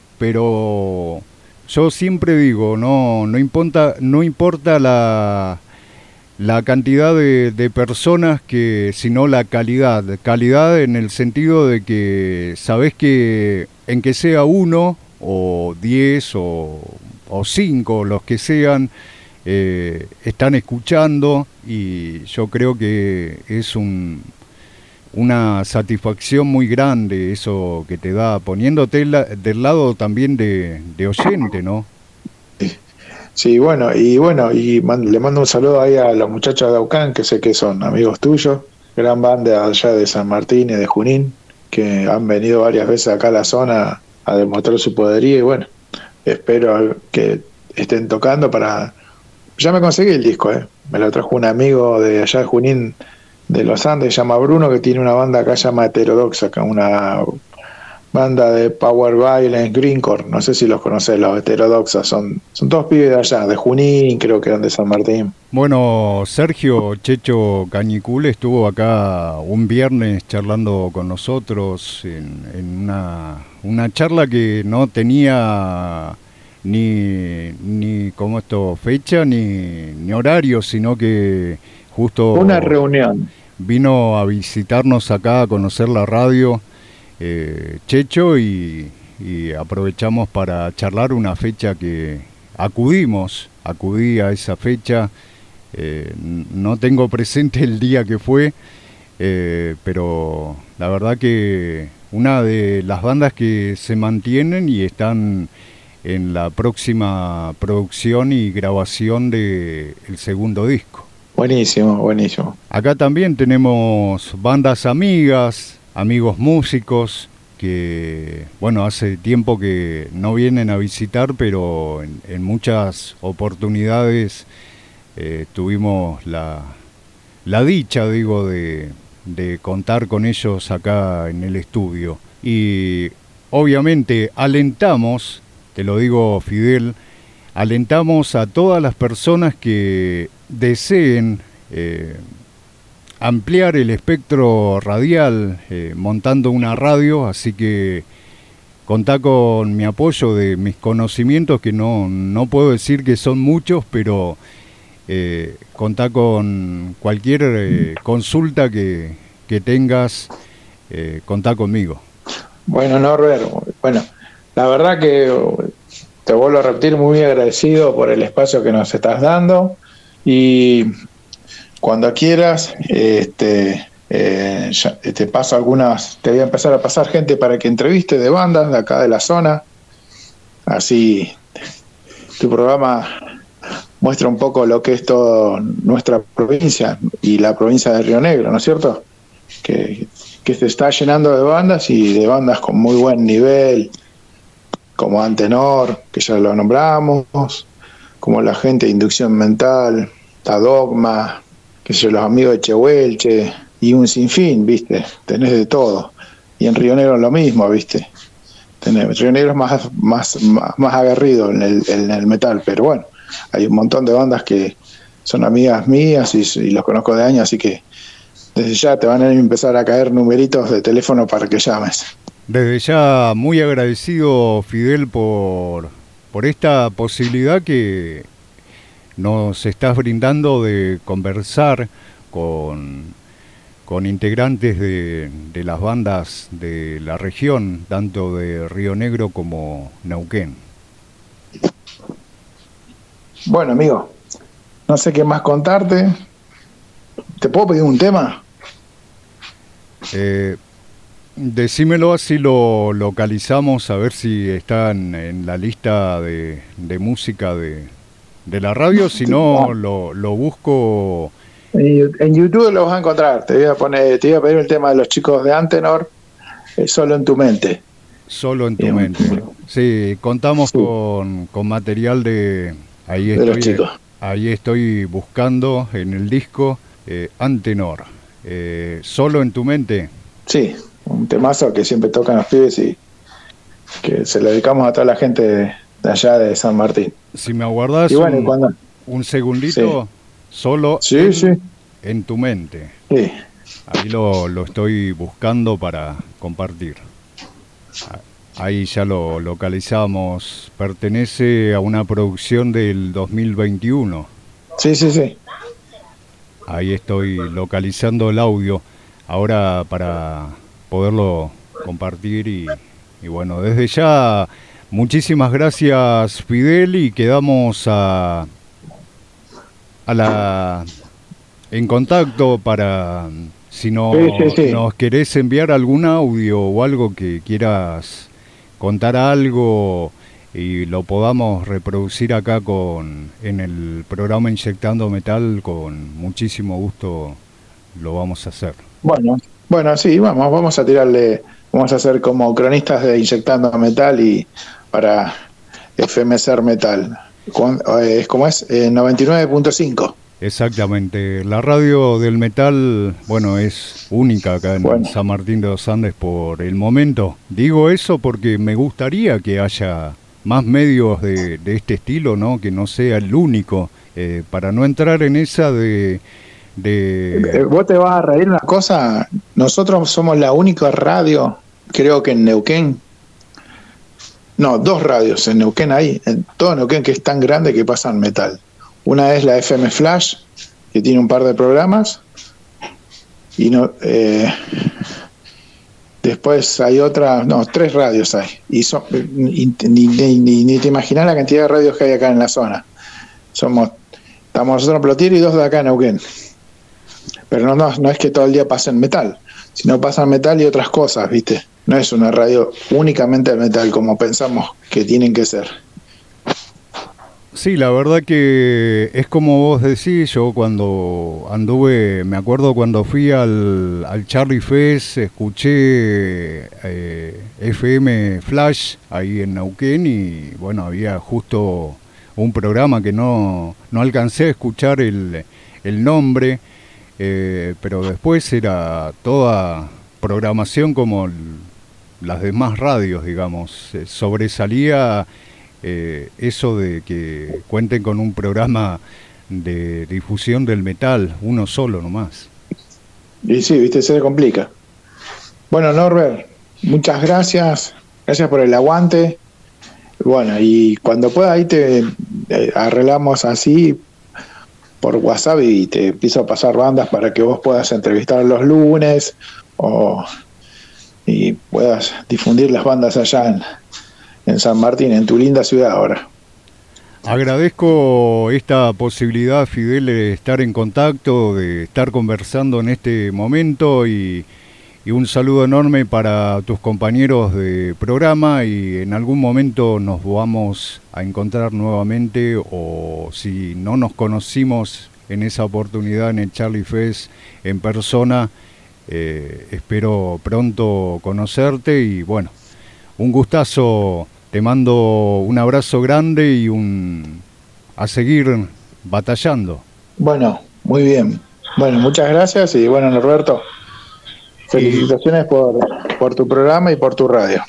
pero yo siempre digo, no, no importa, no importa la, la cantidad de, de personas, que, sino la calidad. Calidad en el sentido de que sabés que en que sea uno o diez o, o cinco, los que sean, eh, están escuchando, y yo creo que es un, una satisfacción muy grande eso que te da, poniéndote la, del lado también de, de oyente, ¿no? Sí, bueno, y bueno, y man, le mando un saludo ahí a los muchachos de Aucán, que sé que son amigos tuyos, gran banda allá de San Martín y de Junín, que han venido varias veces acá a la zona a demostrar su poderío, y bueno, espero que estén tocando para... Ya me conseguí el disco, eh me lo trajo un amigo de allá de Junín, de los Andes, se llama Bruno, que tiene una banda acá, se llama Heterodoxa, una banda de Power Violence, Greencore, no sé si los conocés, los Heterodoxas, son, son todos pibes de allá, de Junín, creo que eran de San Martín. Bueno, Sergio Checho Cañicul estuvo acá un viernes charlando con nosotros en, en una, una charla que no tenía ni, ni como esto, fecha ni, ni horario, sino que justo una reunión. Vino a visitarnos acá, a conocer la radio, Eh, Checho, y, y aprovechamos para charlar una fecha que acudimos, acudí a esa fecha, eh, no tengo presente el día que fue, eh, pero la verdad que una de las bandas que se mantienen y están en la próxima producción y grabación del segundo disco. Buenísimo, buenísimo. Acá también tenemos bandas amigas, amigos músicos que, bueno, hace tiempo que no vienen a visitar, pero en, en muchas oportunidades eh, tuvimos la, la dicha, digo, de, de contar con ellos acá en el estudio. Y obviamente alentamos, te lo digo, Fidel, alentamos a todas las personas que deseen eh, ampliar el espectro radial eh, montando una radio, así que contá con mi apoyo de mis conocimientos, que no, no puedo decir que son muchos, pero eh, contá con cualquier eh, consulta que, que tengas, eh, contá conmigo. Bueno, Norbert, bueno, la verdad que te vuelvo a repetir, muy agradecido por el espacio que nos estás dando, y cuando quieras, este, eh, ya, te paso algunas, te voy a empezar a pasar gente para que entreviste de bandas de acá de la zona, así tu programa muestra un poco lo que es toda nuestra provincia y la provincia de Río Negro, ¿no es cierto? Que, que se está llenando de bandas, y de bandas con muy buen nivel, como Antenor, que ya lo nombramos, como la gente de Inducción Mental, la Dogma, que son los amigos de Chehuelche, y un sinfín, ¿viste? Tenés de todo. Y en Río Negro lo mismo, ¿viste? Tenés, Río Negro es más, más, más, más aguerrido en el, en el metal, pero bueno, hay un montón de bandas que son amigas mías y, y los conozco de años, así que desde ya te van a empezar a caer numeritos de teléfono para que llames. Desde ya muy agradecido, Fidel, por, por esta posibilidad que nos estás brindando de conversar con, con integrantes de, de las bandas de la región, tanto de Río Negro como Neuquén. Bueno, amigo, no sé qué más contarte. ¿Te puedo pedir un tema? Eh, decímelo así lo localizamos, a ver si están en la lista de, de música de, de la radio. Si no, lo, lo busco. En YouTube lo vas a encontrar. Te voy a poner, te voy a pedir el tema de los chicos de Antenor, eh, Solo en tu mente. Solo en tu eh, mente. Sí, contamos sí. Con, con material de... Ahí de estoy, los chicos. Ahí estoy buscando en el disco eh, Antenor. Eh, Solo en tu mente. Sí, un temazo que siempre tocan los pibes y que se lo dedicamos a toda la gente de, de allá de San Martín. Si me aguardás bueno, un, cuando... un segundito, sí. Solo sí, en, sí. en tu mente. Sí. Ahí lo, lo estoy buscando para compartir. Ahí ya lo localizamos. Pertenece a una producción del dos mil veintiuno. Sí, sí, sí. Ahí estoy localizando el audio ahora para poderlo compartir y, y bueno, desde ya muchísimas gracias, Fidel, y quedamos a, a la en contacto para si no, sí, sí, sí. nos querés enviar algún audio o algo que quieras contar algo y lo podamos reproducir acá con en el programa Inyectando Metal, con muchísimo gusto lo vamos a hacer. Bueno, bueno, sí, vamos, vamos a tirarle, vamos a hacer como cronistas de Inyectando Metal y para F M Ser Metal. Es como es, eh, noventa y nueve punto cinco. Exactamente, la radio del metal, bueno, es única acá en bueno. San Martín de los Andes por el momento. Digo eso porque me gustaría que haya más medios de, de este estilo, ¿no? Que no sea el único, eh, para no entrar en esa de, de... Vos te vas a reír una cosa, nosotros somos la única radio, creo que en Neuquén, no, dos radios en Neuquén hay, en todo Neuquén, que es tan grande que pasan metal. Una es la F M Flash, que tiene un par de programas, y no, eh, después hay otra, no, tres radios hay, y son, ni, ni, ni, ni te imaginas la cantidad de radios que hay acá en la zona. Somos, estamos nosotros en Plotier y dos de acá en Neuquén. Pero no, no, no es que todo el día pasen metal, sino pasan metal y otras cosas, ¿viste? No es una radio únicamente de metal como pensamos que tienen que ser. Sí, la verdad que es como vos decís. Yo cuando anduve, me acuerdo cuando fui al, al Charlie Fest, escuché eh, F M Flash ahí en Neuquén y bueno, había justo un programa que no, no alcancé a escuchar el, el nombre, eh, pero después era toda programación como el, las demás radios, digamos. Eh, sobresalía Eh, eso de que cuenten con un programa de difusión del metal, uno solo nomás. Y sí, viste, se le complica. Bueno, Norbert, muchas gracias, gracias por el aguante. Bueno, y cuando pueda ahí te eh, arreglamos así por WhatsApp y te empiezo a pasar bandas para que vos puedas entrevistar los lunes o y puedas difundir las bandas allá en en San Martín, en tu linda ciudad ahora. Agradezco esta posibilidad, Fidel, de estar en contacto, de estar conversando en este momento y, y un saludo enorme para tus compañeros de programa y en algún momento nos vamos a encontrar nuevamente o si no nos conocimos en esa oportunidad en el Charlie Fest en persona, eh, espero pronto conocerte y bueno, un gustazo, te mando un abrazo grande y un a seguir batallando. Bueno, muy bien. Bueno, muchas gracias y bueno, Norberto, felicitaciones y... por, por tu programa y por tu radio.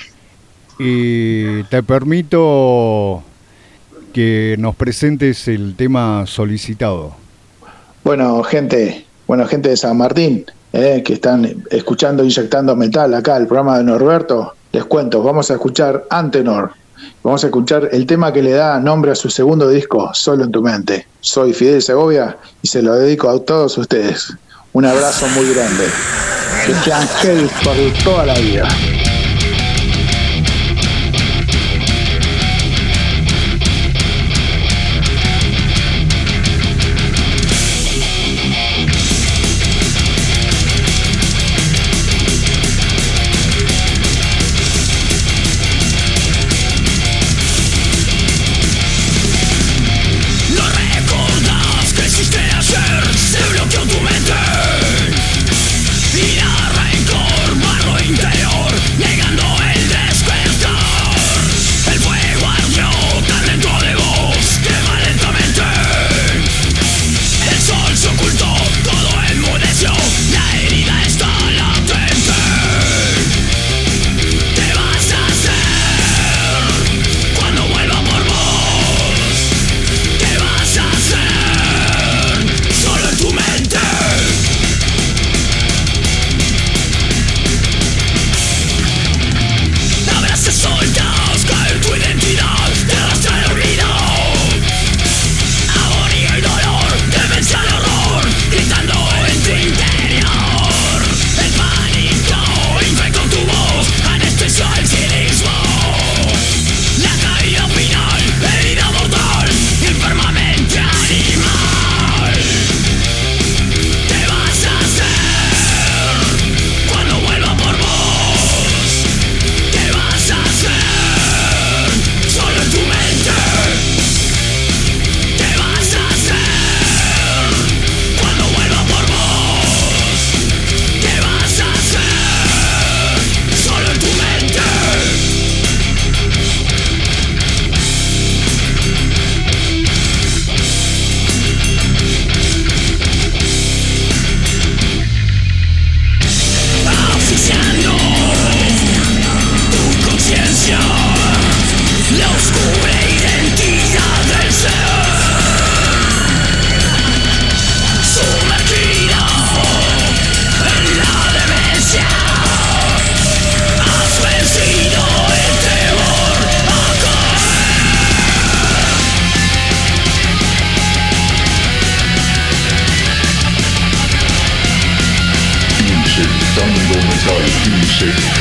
Y te permito que nos presentes el tema solicitado. Bueno, gente, bueno, gente de San Martín, eh, que están escuchando Inyectando Metal acá, el programa de Norberto. Les cuento, vamos a escuchar Antenor, vamos a escuchar el tema que le da nombre a su segundo disco, Solo en tu mente. Soy Fidel Segovia y se lo dedico a todos ustedes. Un abrazo muy grande. Que sean gel por toda la vida.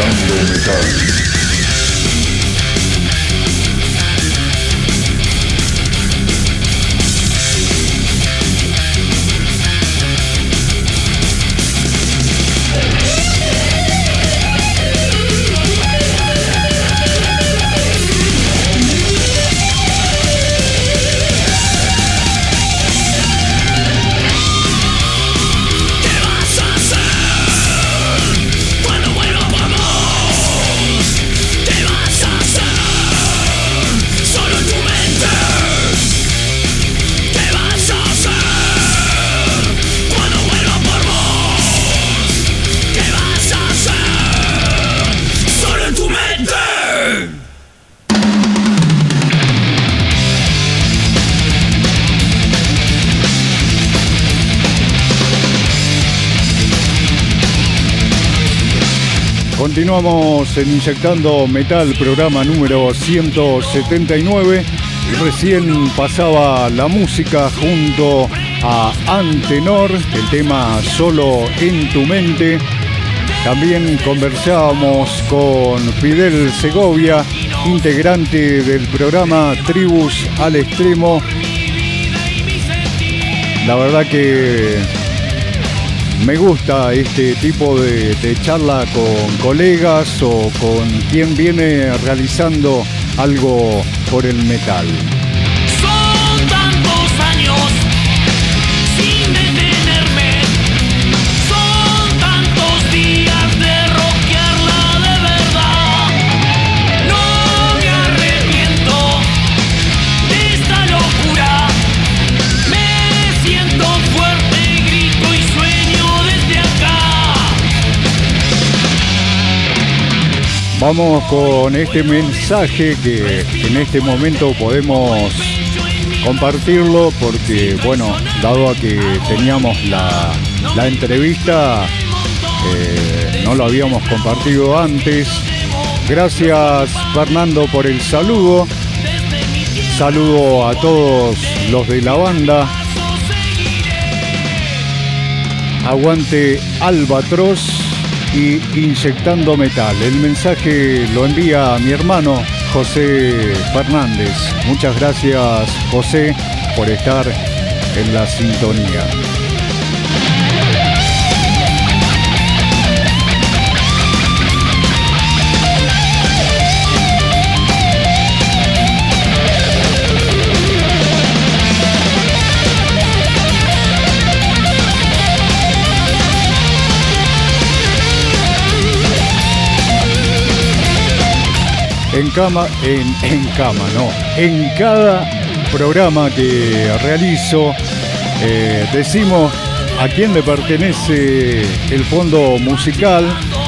Inyectando metal. Continuamos en Inyectando Metal, programa número ciento setenta y nueve. Y recién pasaba la música junto a Antenor, el tema Solo en tu mente. También conversábamos con Fidel Segovia, integrante del programa Tribus al Extremo. La verdad que me gusta este tipo de, de charla con colegas o con quien viene realizando algo por el metal. Son tantos años sin detenerme, son tantos días de rockearla de verdad. No me arrepiento de esta locura, me siento fuerte, grito y sueño desde acá. Vamos con este mensaje que en este momento podemos compartirlo porque, bueno, dado a que teníamos la, la entrevista, eh, no lo habíamos compartido antes. Gracias, Fernando, por el saludo. Saludo a todos los de la banda. Aguante Albatros y Inyectando Metal. El mensaje lo envía a mi hermano José Fernández. Muchas gracias, José, por estar en la sintonía. En cama, en, en cama, no. En cada programa que realizo, eh, decimos a quién le pertenece el fondo musical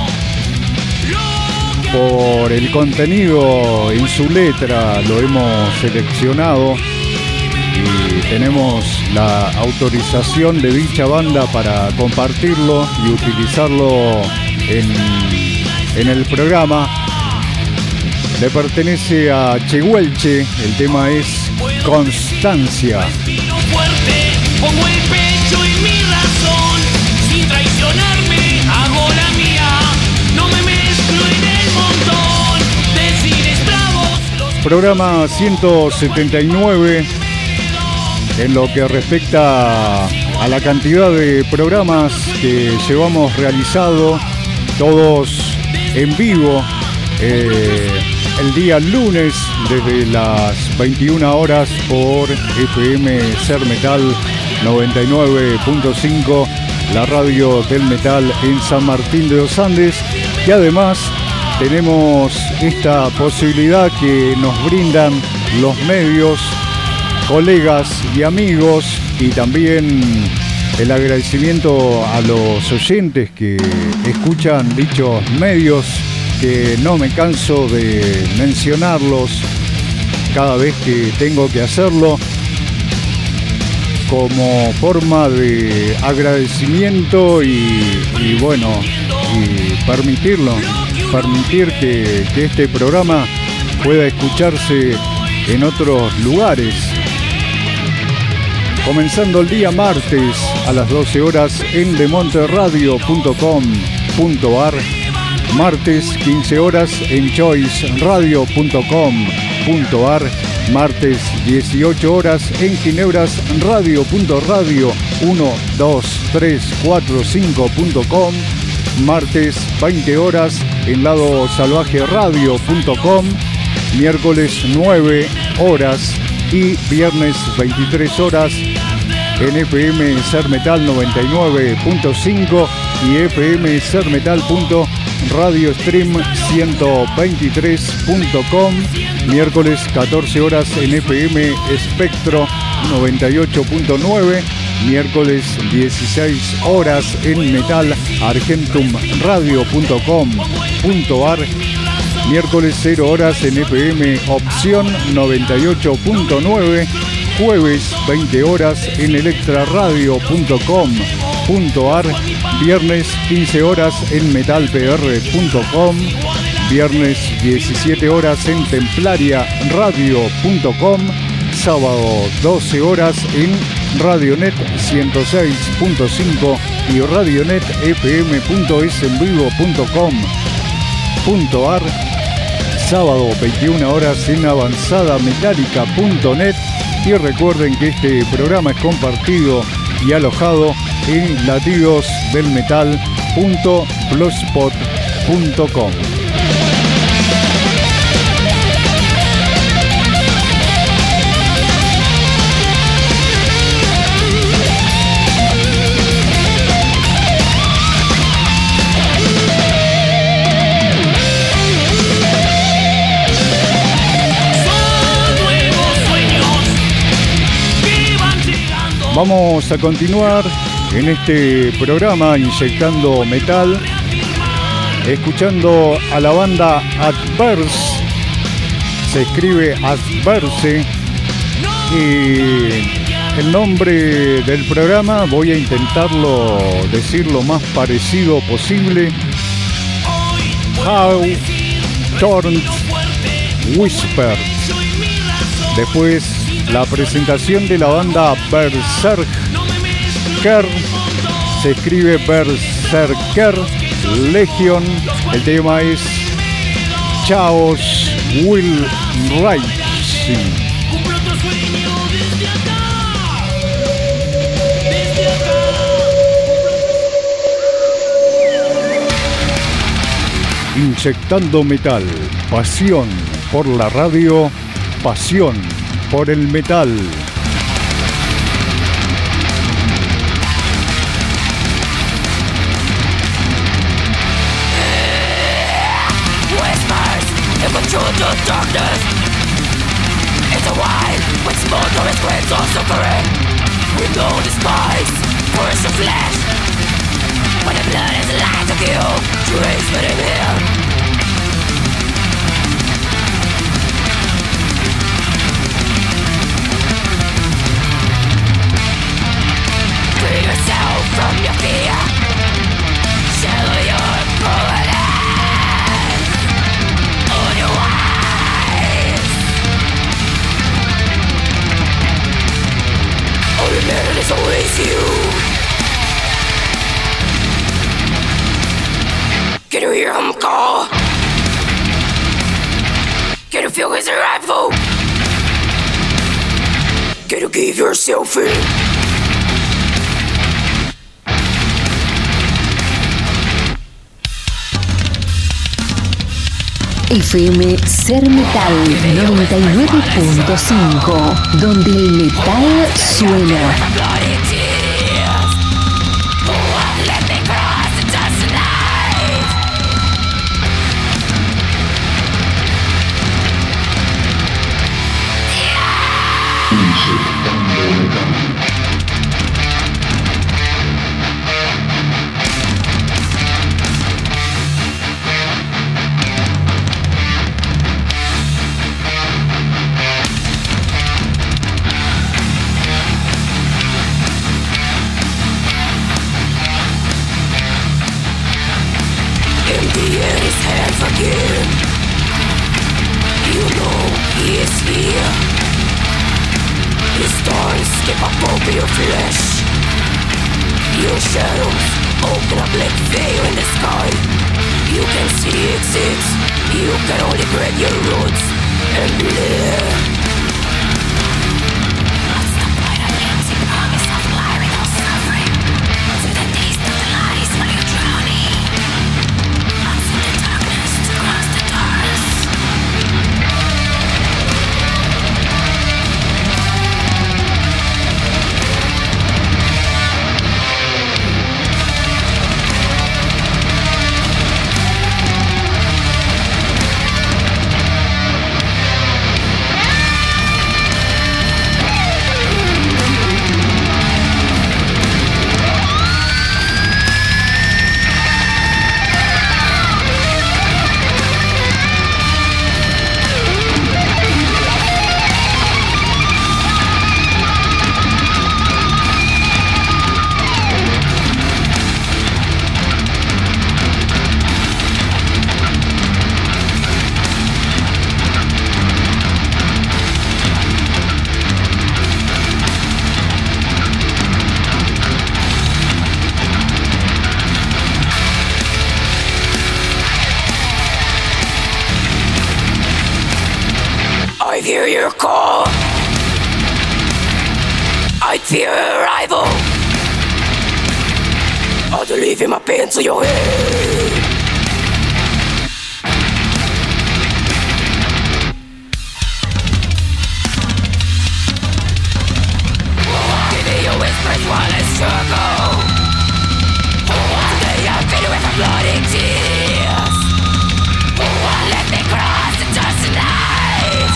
por el contenido en su letra. Lo hemos seleccionado y tenemos la autorización de dicha banda para compartirlo y utilizarlo en, en el programa. Le pertenece a Chehuelche, el tema es Constancia. Respiro fuerte, pongo el pecho y mi razón, sin traicionarme, hago la mía, no me mezclo en el montón, decides bravos los... Programa ciento setenta y nueve, en lo que respecta a la cantidad de programas que llevamos realizado, todos en vivo, eh, el día lunes desde las veintiuna horas por F M Ser Metal noventa y nueve punto cinco, la radio del metal en San Martín de los Andes. Y además tenemos esta posibilidad que nos brindan los medios, colegas y amigos, y también el agradecimiento a los oyentes que escuchan dichos medios, que no me canso de mencionarlos cada vez que tengo que hacerlo, como forma de agradecimiento y, y bueno, y permitirlo, permitir que, que este programa pueda escucharse en otros lugares. Comenzando el día martes a las doce horas en demonterradio punto com punto ar martes quince horas en choice radio punto com punto ar, martes dieciocho horas en ginebras radio punto radio uno dos tres cuatro cinco punto com, martes veinte horas en lado salvaje radio punto com, miércoles nueve horas y viernes veintitrés horas en F M Ser Metal noventa y nueve punto cinco y F M Ser Metal punto radio stream ciento veintitrés punto com, miércoles catorce horas en F M Espectro noventa y ocho punto nueve, miércoles dieciséis horas en Metal Argentum radio punto com punto ar, miércoles cero horas en F M Opción noventa y ocho punto nueve, jueves veinte horas en electra radio punto com punto ar, viernes quince horas en metal p r punto com, viernes diecisiete horas en templaria radio punto com, sábado doce horas en Radionet ciento seis punto cinco y radionet f m punto es en vivo punto com punto ar, sábado veintiuna horas en avanzada metálica punto net. Y recuerden que este programa es compartido y alojado en latidos del metal punto blogspot punto com. Vamos a continuar en este programa Inyectando Metal, escuchando a la banda Adverse. Se escribe Adverse y el nombre del programa voy a intentarlo decir lo más parecido posible: How Torn Whisper. Después la presentación de la banda Berserker, se escribe Berserker Legion. El tema es Chaos Will Rising. Inyectando Metal, pasión por la radio, pasión por el metal. Whispers infiltrate the darkness. It's a wild with smouldering screams of suffering. We know the spice, force of flesh. When the blood is alive to kill, trace for them here. From your fear, shadow your providence on your eyes. Only man is always you. Can you hear him call? Can you feel his arrival? Can you give yourself in? F M Ser Metal noventa y nueve punto cinco, donde el metal suena. You can see exits. You can only break your roots and live. What's the point of empty promise of life without suffering? To the taste of the lies while you're drowning. What's in the darkness to cross the doors? I hear your call. I fear arrival. I'll deliver my pen to your head. Give me your whispers while I struggle. Today I've been away from bloody tears. Let me cross the dust tonight.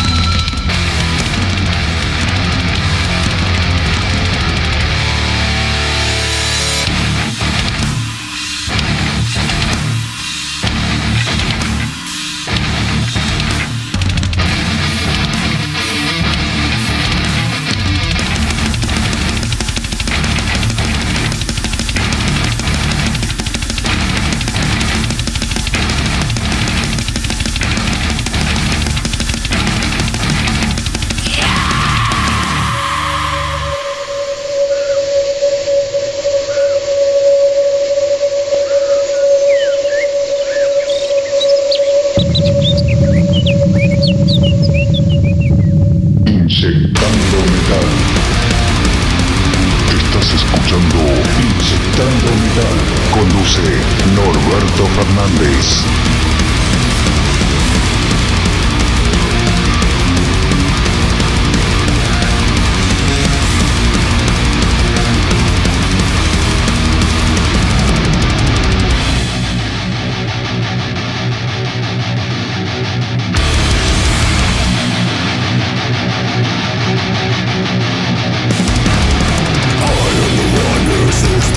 Conduce Norberto Fernández.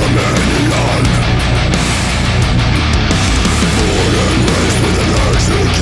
Born and raised with an urge to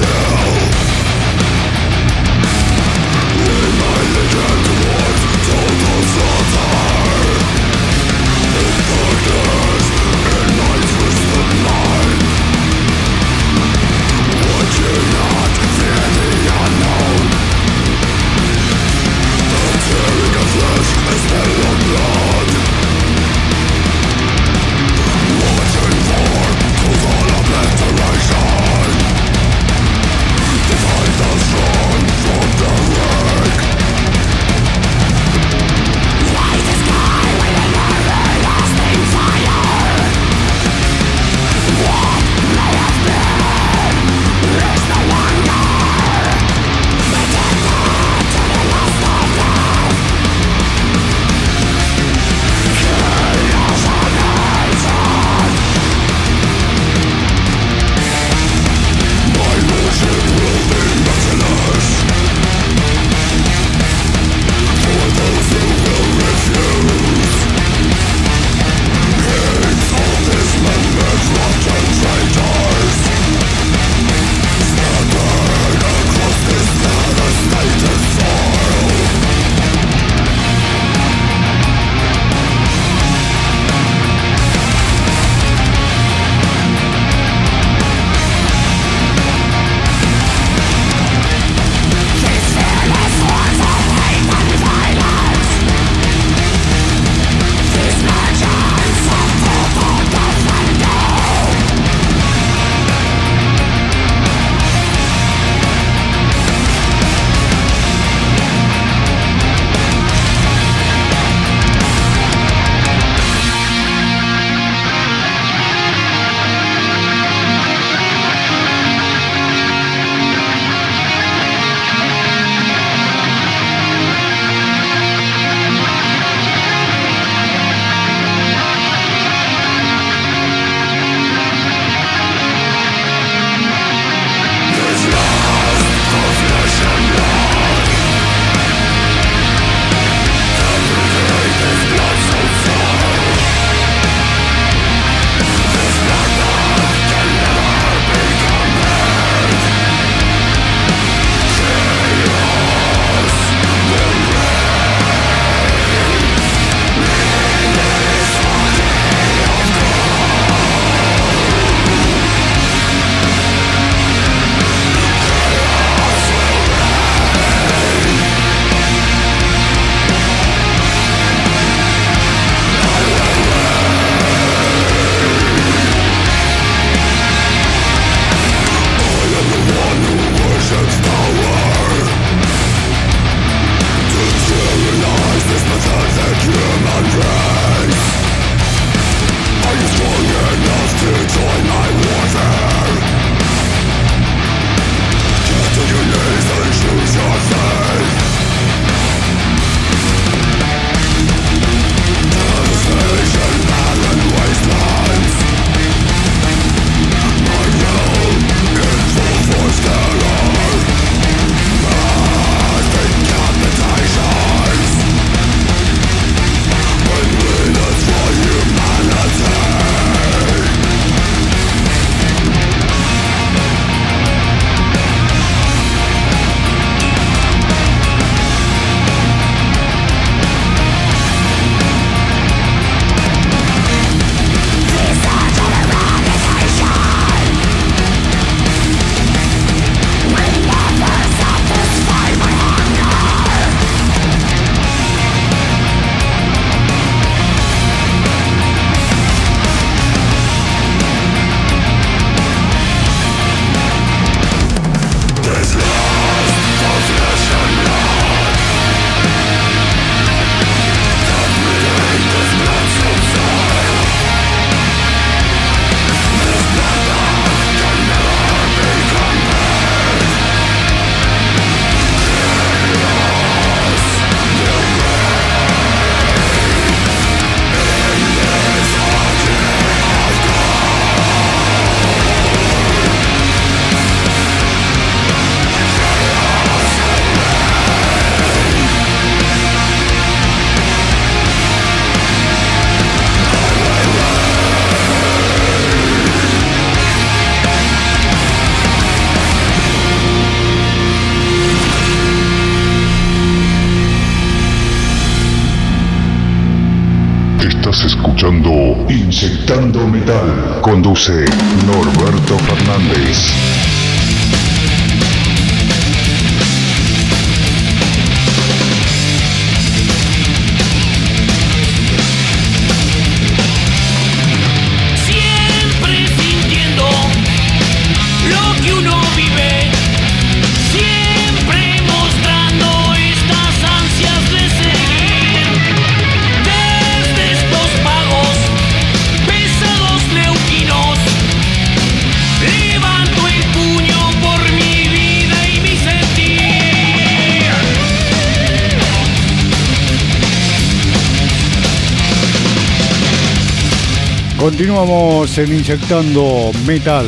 Estás escuchando Inyectando Metal. Conduce Norberto Fernández. Siempre sintiendo lo que uno vive, siempre mostrando estas ansias de seguir. Desde estos pagos pesados neuquinos, levanto el puño por mi vida y mi sentir. Continuamos en Inyectando Metal.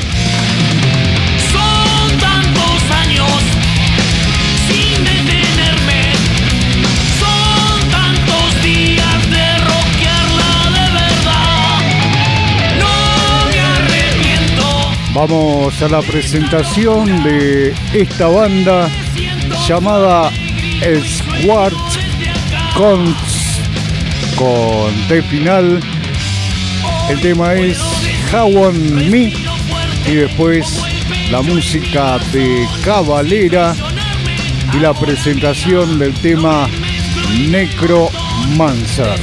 Son tantos años sin detenerme, son tantos días de rockearla de verdad. No me arrepiento. Vamos a la presentación de esta banda llamada Squart Cons con T final. El tema es How On Me y después la música de Cavalera y la presentación del tema Necromancer.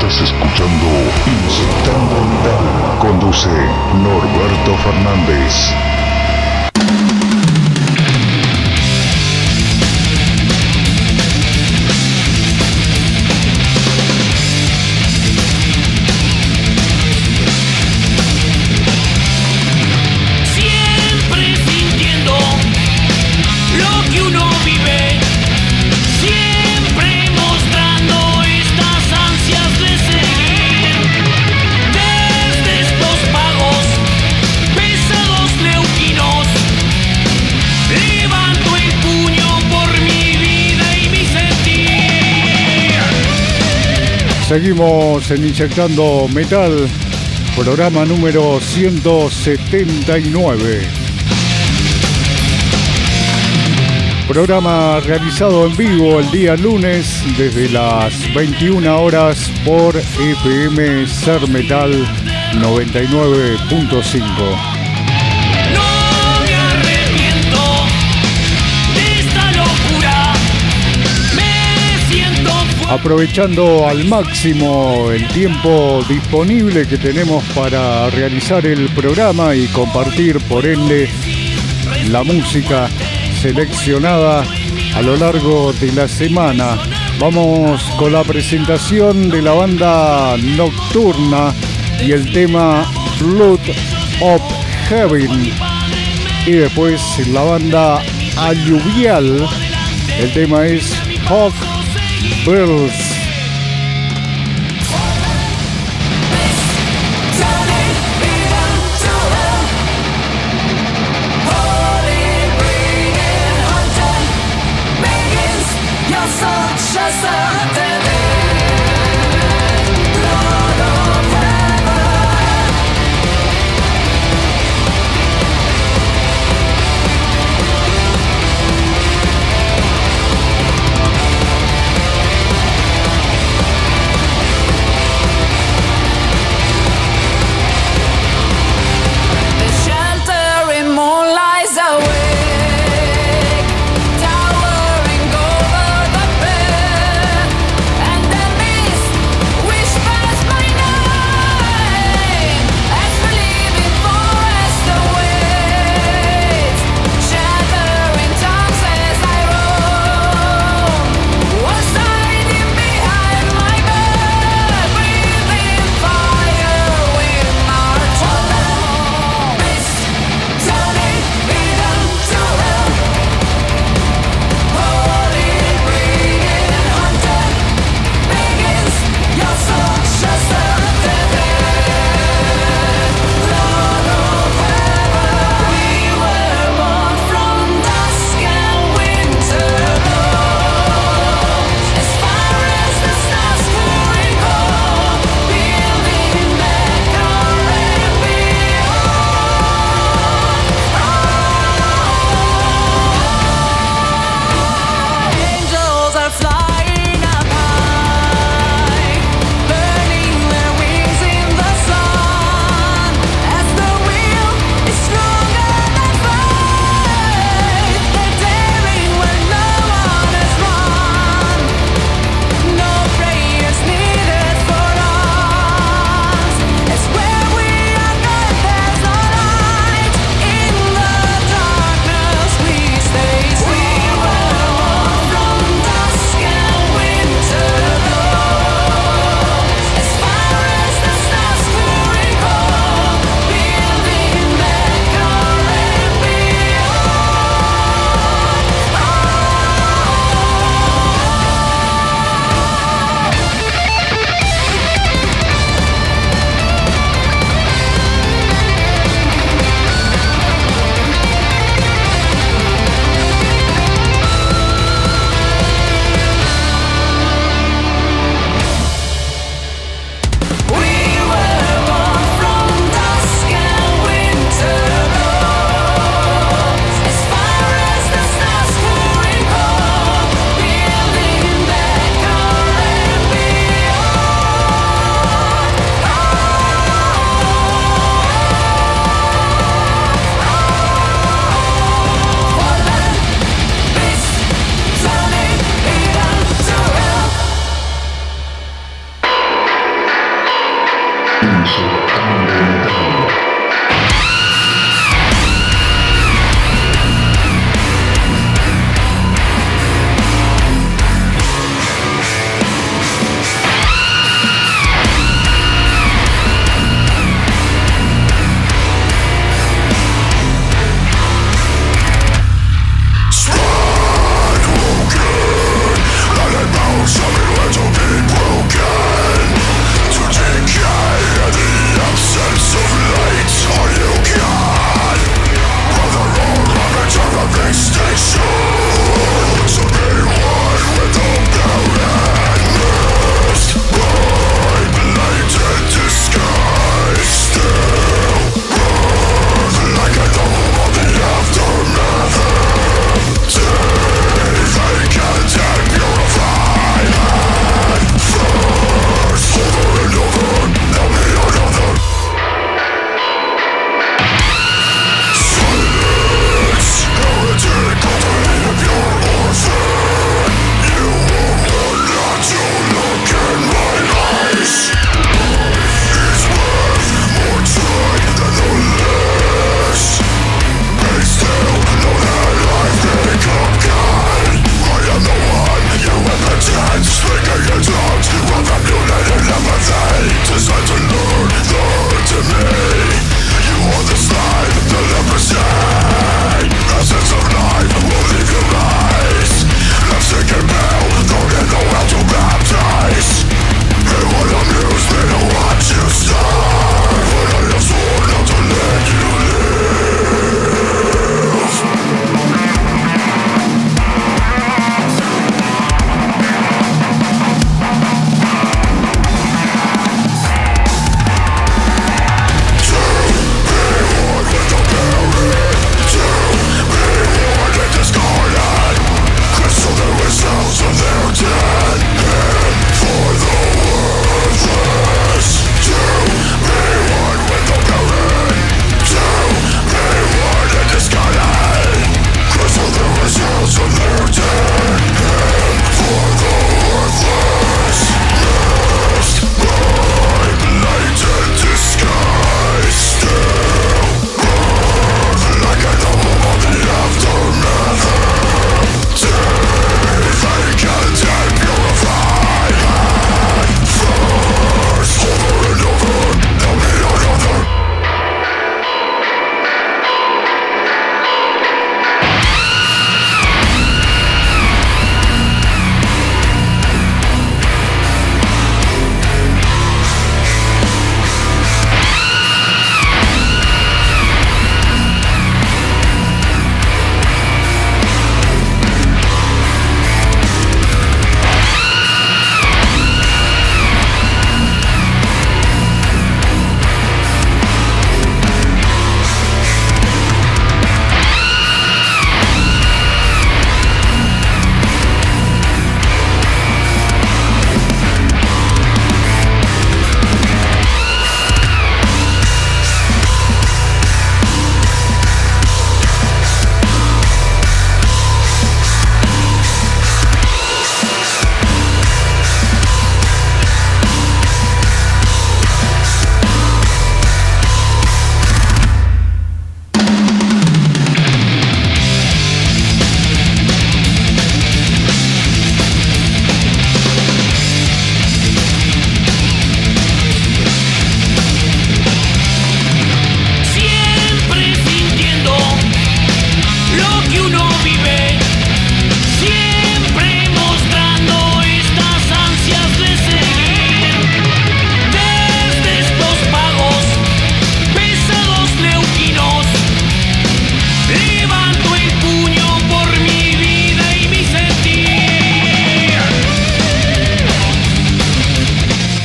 Estás escuchando Inyectando Metal. Conduce Norberto Fernández. Seguimos en Inyectando Metal, programa número ciento setenta y nueve. Programa realizado en vivo el día lunes desde las veintiuna horas por F M Ser Metal noventa y nueve punto cinco. Aprovechando al máximo el tiempo disponible que tenemos para realizar el programa y compartir por ende la música seleccionada a lo largo de la semana. Vamos con la presentación de la banda Nocturna y el tema Blood of Heaven, y después la banda Alluvial, el tema es Hawk Bells. And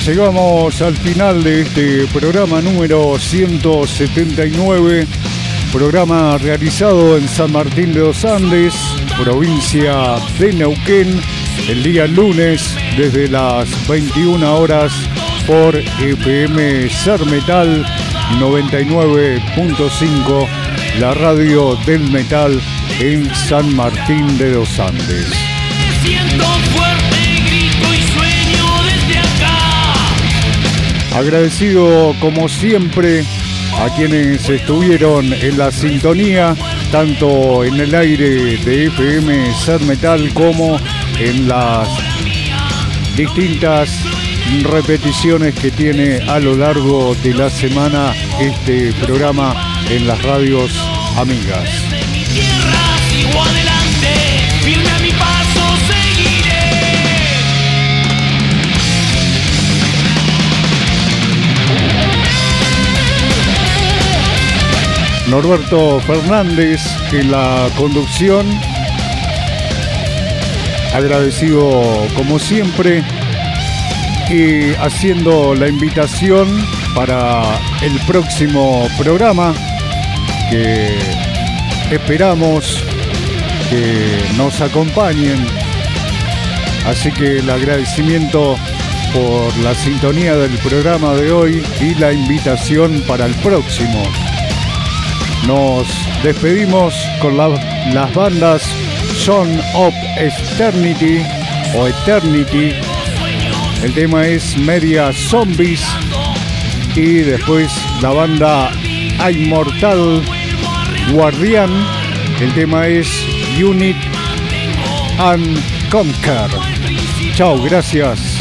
llegamos al final de este programa número ciento setenta y nueve, programa realizado en San Martín de los Andes, provincia de Neuquén, el día lunes desde las veintiuna horas por F M Ser Metal noventa y nueve punto cinco, la radio del metal en San Martín de los Andes. Siento fuerte, grito y sueño desde acá. Agradecido como siempre a quienes estuvieron en la sintonía, tanto en el aire de F M Ser Metal como en las distintas repeticiones que tiene a lo largo de la semana este programa en las radios amigas. Desde mi tierra sigo adelante, firme a mi paso seguiré. Norberto Fernández en la conducción. Agradecido como siempre y haciendo la invitación para el próximo programa que esperamos que nos acompañen. Así que el agradecimiento por la sintonía del programa de hoy y la invitación para el próximo. Nos despedimos con la, las bandas Son of Eternity o Eternity. El tema es Media Zombies y después la banda Immortal Guardian. El tema es Unit and Conquer. Chao, gracias.